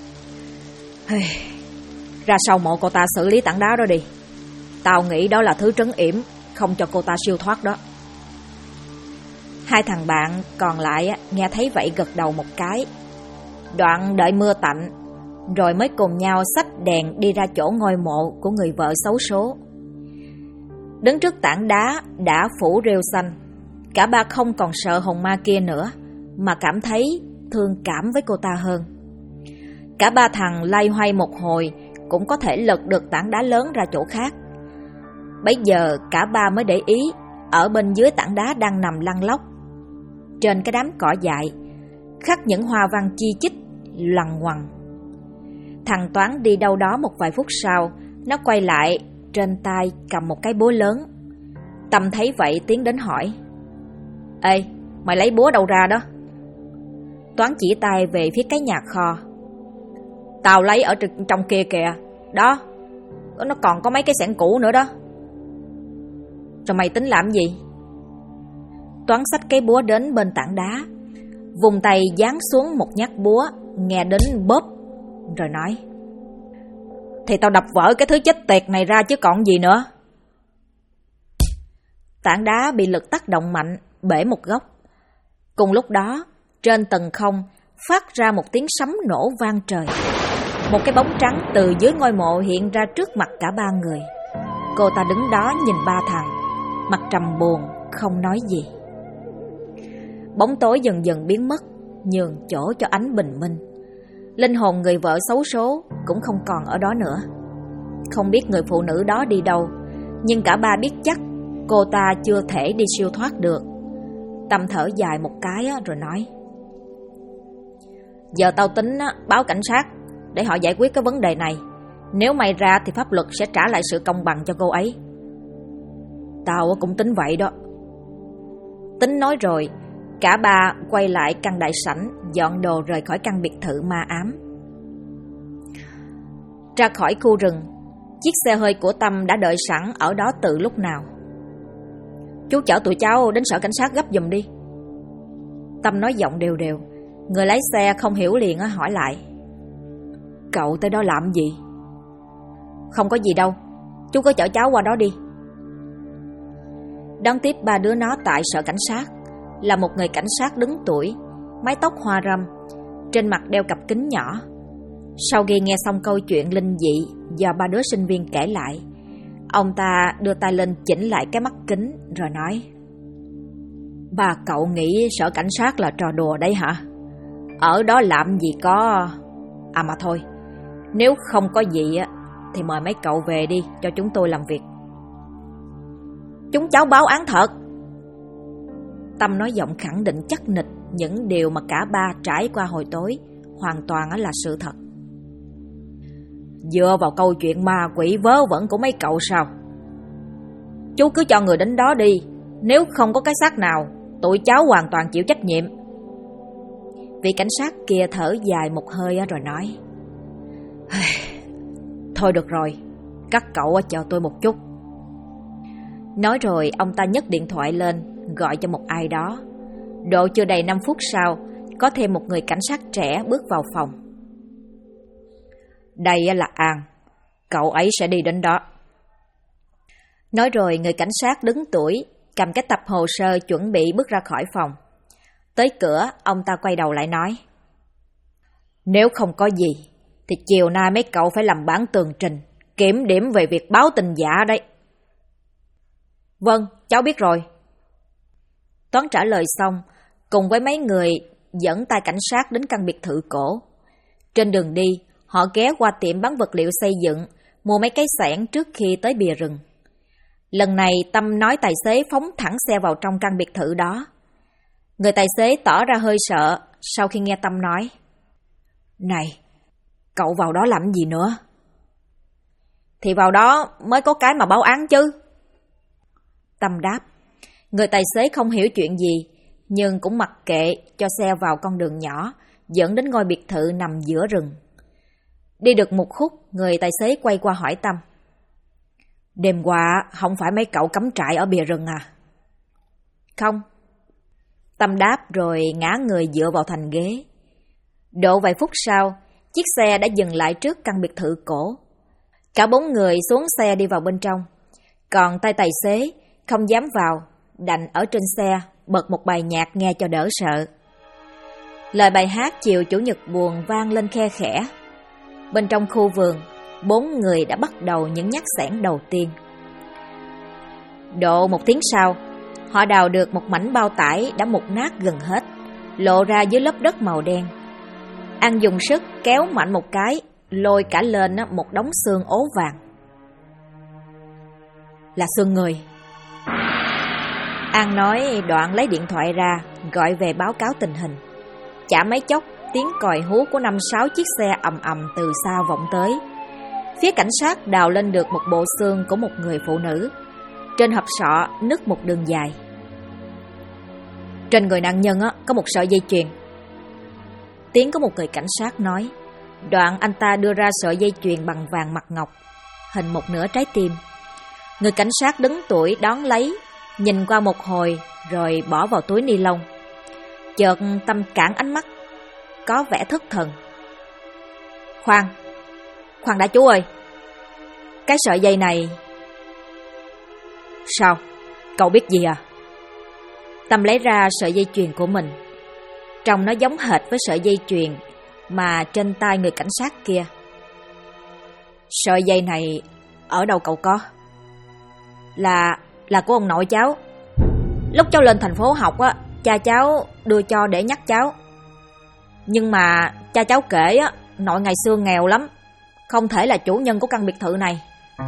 "Ra sau mộ cô ta xử lý tảng đá đó đi. Tao nghĩ đó là thứ trấn yểm, không cho cô ta siêu thoát đó." Hai thằng bạn còn lại nghe thấy vậy gật đầu một cái. Đoạn đợi mưa tạnh, rồi mới cùng nhau xách đèn đi ra chỗ ngôi mộ của người vợ xấu số. Đứng trước tảng đá đã phủ rêu xanh, cả ba không còn sợ hồn ma kia nữa, mà cảm thấy thương cảm với cô ta hơn. Cả ba thằng loay hoay một hồi cũng có thể lật được tảng đá lớn ra chỗ khác. Bấy giờ cả ba mới để ý, ở bên dưới tảng đá đang nằm lăn lóc. Trên cái đám cỏ dại khắc những hoa văn chi chít loằng ngoằng. Thằng Toán đi đâu đó một vài phút sau, nó quay lại, trên tay cầm một cái búa lớn. Tâm thấy vậy tiến đến hỏi: "Ê, mày lấy búa đâu ra đó?" Toán chỉ tay về phía cái nhà kho. "Tao lấy ở trong kia kìa, đó, nó còn có mấy cái xẻng cũ nữa đó." "Rồi mày tính làm gì?" Toán xách cái búa đến bên tảng đá, vùng tay giáng xuống một nhát búa, nghe đến bóp, rồi nói: "Thì tao đập vỡ cái thứ chết tiệt này ra chứ còn gì nữa." Tảng đá bị lực tác động mạnh, bể một góc. Cùng lúc đó, trên tầng không phát ra một tiếng sấm nổ vang trời. Một cái bóng trắng từ dưới ngôi mộ hiện ra trước mặt cả ba người. Cô ta đứng đó nhìn ba thằng, mặt trầm buồn, không nói gì. Bóng tối dần dần biến mất, nhường chỗ cho ánh bình minh. Linh hồn người vợ xấu số cũng không còn ở đó nữa. Không biết người phụ nữ đó đi đâu, nhưng cả ba biết chắc cô ta chưa thể đi siêu thoát được. Tâm thở dài một cái rồi nói: "Giờ tao tính báo cảnh sát để họ giải quyết cái vấn đề này. Nếu may ra thì pháp luật sẽ trả lại sự công bằng cho cô ấy." "Tao cũng tính vậy đó." Tính nói rồi, cả ba quay lại căn đại sảnh, dọn đồ rời khỏi căn biệt thự ma ám. Ra khỏi khu rừng, chiếc xe hơi của Tâm đã đợi sẵn ở đó từ lúc nào. "Chú chở tụi cháu đến sở cảnh sát gấp giùm đi." Tâm nói giọng đều đều. Người lái xe không hiểu liền hỏi lại: "Cậu tới đó làm gì?" "Không có gì đâu, chú cứ chở cháu qua đó đi." Đón tiếp ba đứa nó tại sở cảnh sát là một người cảnh sát đứng tuổi, mái tóc hoa râm, trên mặt đeo cặp kính nhỏ. Sau khi nghe xong câu chuyện linh dị do ba đứa sinh viên kể lại, ông ta đưa tay lên chỉnh lại cái mắt kính rồi nói: "Ba cậu nghĩ sở cảnh sát là trò đùa đấy hả? Ở đó làm gì có... À mà thôi, nếu không có gì thì mời mấy cậu về đi cho chúng tôi làm việc." "Chúng cháu báo án thật." Tâm nói giọng khẳng định chắc nịch những điều mà cả ba trải qua hồi tối hoàn toàn là sự thật. "Dựa vào câu chuyện ma quỷ vớ vẩn của mấy cậu sao? Chú cứ cho người đến đó đi, nếu không có cái xác nào, tụi cháu hoàn toàn chịu trách nhiệm." Vị cảnh sát kia thở dài một hơi rồi nói: "Thôi được rồi, các cậu chờ tôi một chút." Nói rồi ông ta nhấc điện thoại lên gọi cho một ai đó. Độ chưa đầy 5 phút sau, có thêm một người cảnh sát trẻ bước vào phòng. "Đây là An, cậu ấy sẽ đi đến đó." Nói rồi người cảnh sát đứng tuổi cầm cái tập hồ sơ chuẩn bị bước ra khỏi phòng. Tới cửa, ông ta quay đầu lại nói: "Nếu không có gì thì chiều nay mấy cậu phải làm bản tường trình, kiểm điểm về việc báo tin giả đấy." "Vâng, cháu biết rồi." Toán trả lời xong, cùng với mấy người dẫn tay cảnh sát đến căn biệt thự cổ. Trên đường đi, họ ghé qua tiệm bán vật liệu xây dựng, mua mấy cái xẻng trước khi tới bìa rừng. Lần này Tâm nói tài xế phóng thẳng xe vào trong căn biệt thự đó. Người tài xế tỏ ra hơi sợ sau khi nghe Tâm nói: "Này, cậu vào đó làm gì nữa?" "Thì vào đó mới có cái mà báo án chứ." Tâm đáp. Người tài xế không hiểu chuyện gì, nhưng cũng mặc kệ cho xe vào con đường nhỏ dẫn đến ngôi biệt thự nằm giữa rừng. Đi được một khúc, người tài xế quay qua hỏi Tâm: "Đêm qua không phải mấy cậu cắm trại ở bìa rừng à?" "Không." Tâm đáp rồi ngã người dựa vào thành ghế. Độ vài phút sau, chiếc xe đã dừng lại trước căn biệt thự cổ. Cả bốn người xuống xe đi vào bên trong, còn tay tài xế không dám vào, đành ở trên xe bật một bài nhạc nghe cho đỡ sợ. Lời bài hát Chiều Chủ nhật buồn vang lên khe khẽ. Bên trong khu vườn, 4 người đã bắt đầu những nhát xẻng đầu tiên. Độ 1 tiếng sau, họ đào được một mảnh bao tải đã mục nát gần hết, lộ ra dưới lớp đất màu đen. An dùng sức kéo mạnh một cái, lôi cả lên một đống xương ố vàng. Là xương người. An nói đoạn lấy điện thoại ra, gọi về báo cáo tình hình. Chả mấy chốc, tiếng còi hú của 5-6 chiếc xe ầm ầm từ xa vọng tới. Phía cảnh sát đào lên được một bộ xương của một người phụ nữ. Trên hộp sọ nứt một đường dài. Trên người nạn nhân có một sợi dây chuyền. Tiếng của một người cảnh sát nói. Đoạn anh ta đưa ra sợi dây chuyền bằng vàng mặt ngọc, hình một nửa trái tim. Người cảnh sát đứng tuổi đón lấy, nhìn qua một hồi rồi bỏ vào túi ni lông. Chợt Tâm cản ánh mắt, có vẻ thất thần. Khoan đã chú ơi. Cái sợi dây này... Sao? Cậu biết gì à? Tâm lấy ra sợi dây chuyền của mình. Trông nó giống hệt với sợi dây chuyền mà trên tay người cảnh sát kia. Sợi dây này ở đâu cậu có? Là của ông nội cháu. Lúc cháu lên thành phố học cha cháu đưa cho để nhắc cháu. Nhưng mà cha cháu kể nội ngày xưa nghèo lắm, không thể là chủ nhân của căn biệt thự này.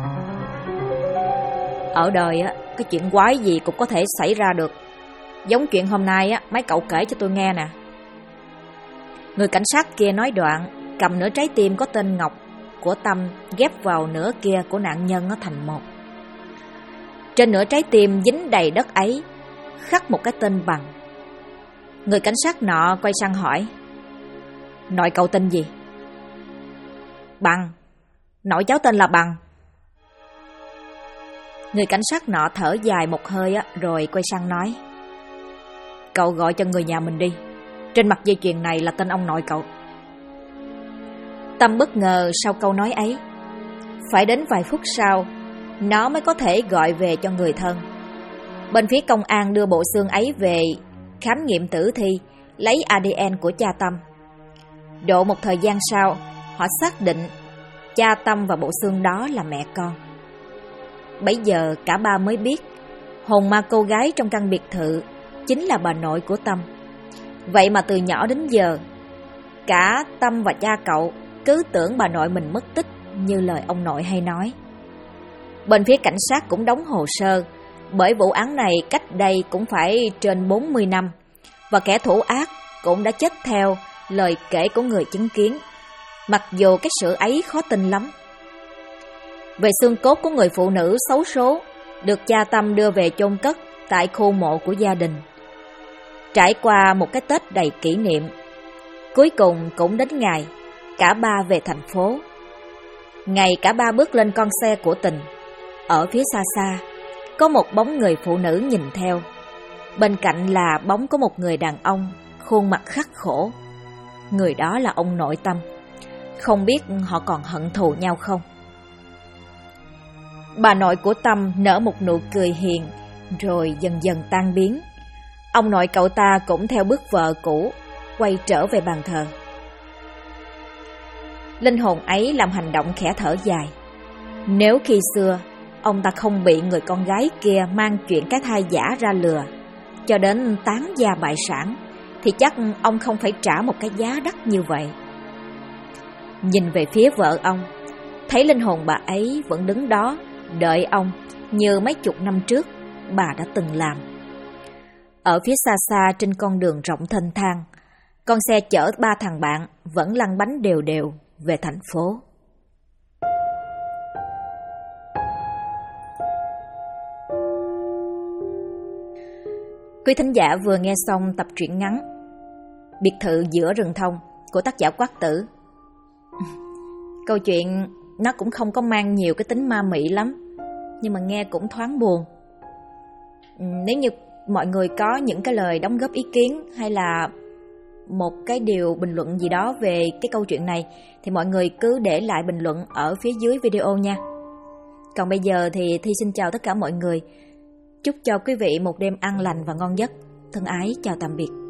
Ở đời cái chuyện quái gì cũng có thể xảy ra được. Giống chuyện hôm nay mấy cậu kể cho tôi nghe nè. Người cảnh sát kia nói đoạn, cầm nửa trái tim có tên Ngọc của Tâm ghép vào nửa kia của nạn nhân thành một. Trên nửa trái tim dính đầy đất ấy khắc một cái tên Bằng. Người cảnh sát nọ quay sang hỏi. Nội cậu tên gì? Bằng. Nội cháu tên là Bằng. Người cảnh sát nọ thở dài một hơi rồi quay sang nói. Cậu gọi cho người nhà mình đi. Trên mặt dây chuyền này là tên ông nội cậu. Tâm bất ngờ sau câu nói ấy. Phải đến vài phút sau, nó mới có thể gọi về cho người thân. Bên phía công an đưa bộ xương ấy về khám nghiệm tử thi, lấy ADN của cha Tâm. Độ một thời gian sau, họ xác định cha Tâm và bộ xương đó là mẹ con. Bấy giờ cả ba mới biết hồn ma cô gái trong căn biệt thự chính là bà nội của Tâm. Vậy mà từ nhỏ đến giờ, cả Tâm và cha cậu cứ tưởng bà nội mình mất tích như lời ông nội hay nói. Bên phía cảnh sát cũng đóng hồ sơ, bởi vụ án này cách đây cũng phải trên 40 năm, và kẻ thủ ác cũng đã chết theo lời kể của người chứng kiến, mặc dù cái sự ấy khó tin lắm. Về xương cốt của người phụ nữ xấu số được cha Tâm đưa về chôn cất tại khu mộ của gia đình. Trải qua một cái Tết đầy kỷ niệm, cuối cùng cũng đến ngày cả ba về thành phố. Ngày cả ba bước lên con xe của Tình, ở phía xa xa có một bóng người phụ nữ nhìn theo. Bên cạnh là bóng của một người đàn ông, khuôn mặt khắc khổ. Người đó là ông nội Tâm. Không biết họ còn hận thù nhau không? Bà nội của Tâm nở một nụ cười hiền, rồi dần dần tan biến. Ông nội cậu ta cũng theo bước vợ cũ, quay trở về bàn thờ. Linh hồn ấy làm hành động khẽ thở dài. Nếu khi xưa ông ta không bị người con gái kia mang chuyện cái thai giả ra lừa, cho đến tán gia bại sản, thì chắc ông không phải trả một cái giá đắt như vậy. Nhìn về phía vợ ông, thấy linh hồn bà ấy vẫn đứng đó, đợi ông như mấy chục năm trước bà đã từng làm. Ở phía xa xa trên con đường rộng thênh thang, con xe chở ba thằng bạn vẫn lăn bánh đều đều về thành phố. Quý thính giả vừa nghe xong tập truyện ngắn Biệt thự giữa rừng thông của tác giả Quát Tử. Câu chuyện nó cũng không có mang nhiều cái tính ma mị lắm, nhưng mà nghe cũng thoáng buồn. Nếu như mọi người có những cái lời đóng góp ý kiến hay là một cái điều bình luận gì đó về cái câu chuyện này, thì mọi người cứ để lại bình luận ở phía dưới video nha. Còn bây giờ thì Thi xin chào tất cả mọi người. Chúc cho quý vị một đêm an lành và ngon giấc. thân ái, chào tạm biệt.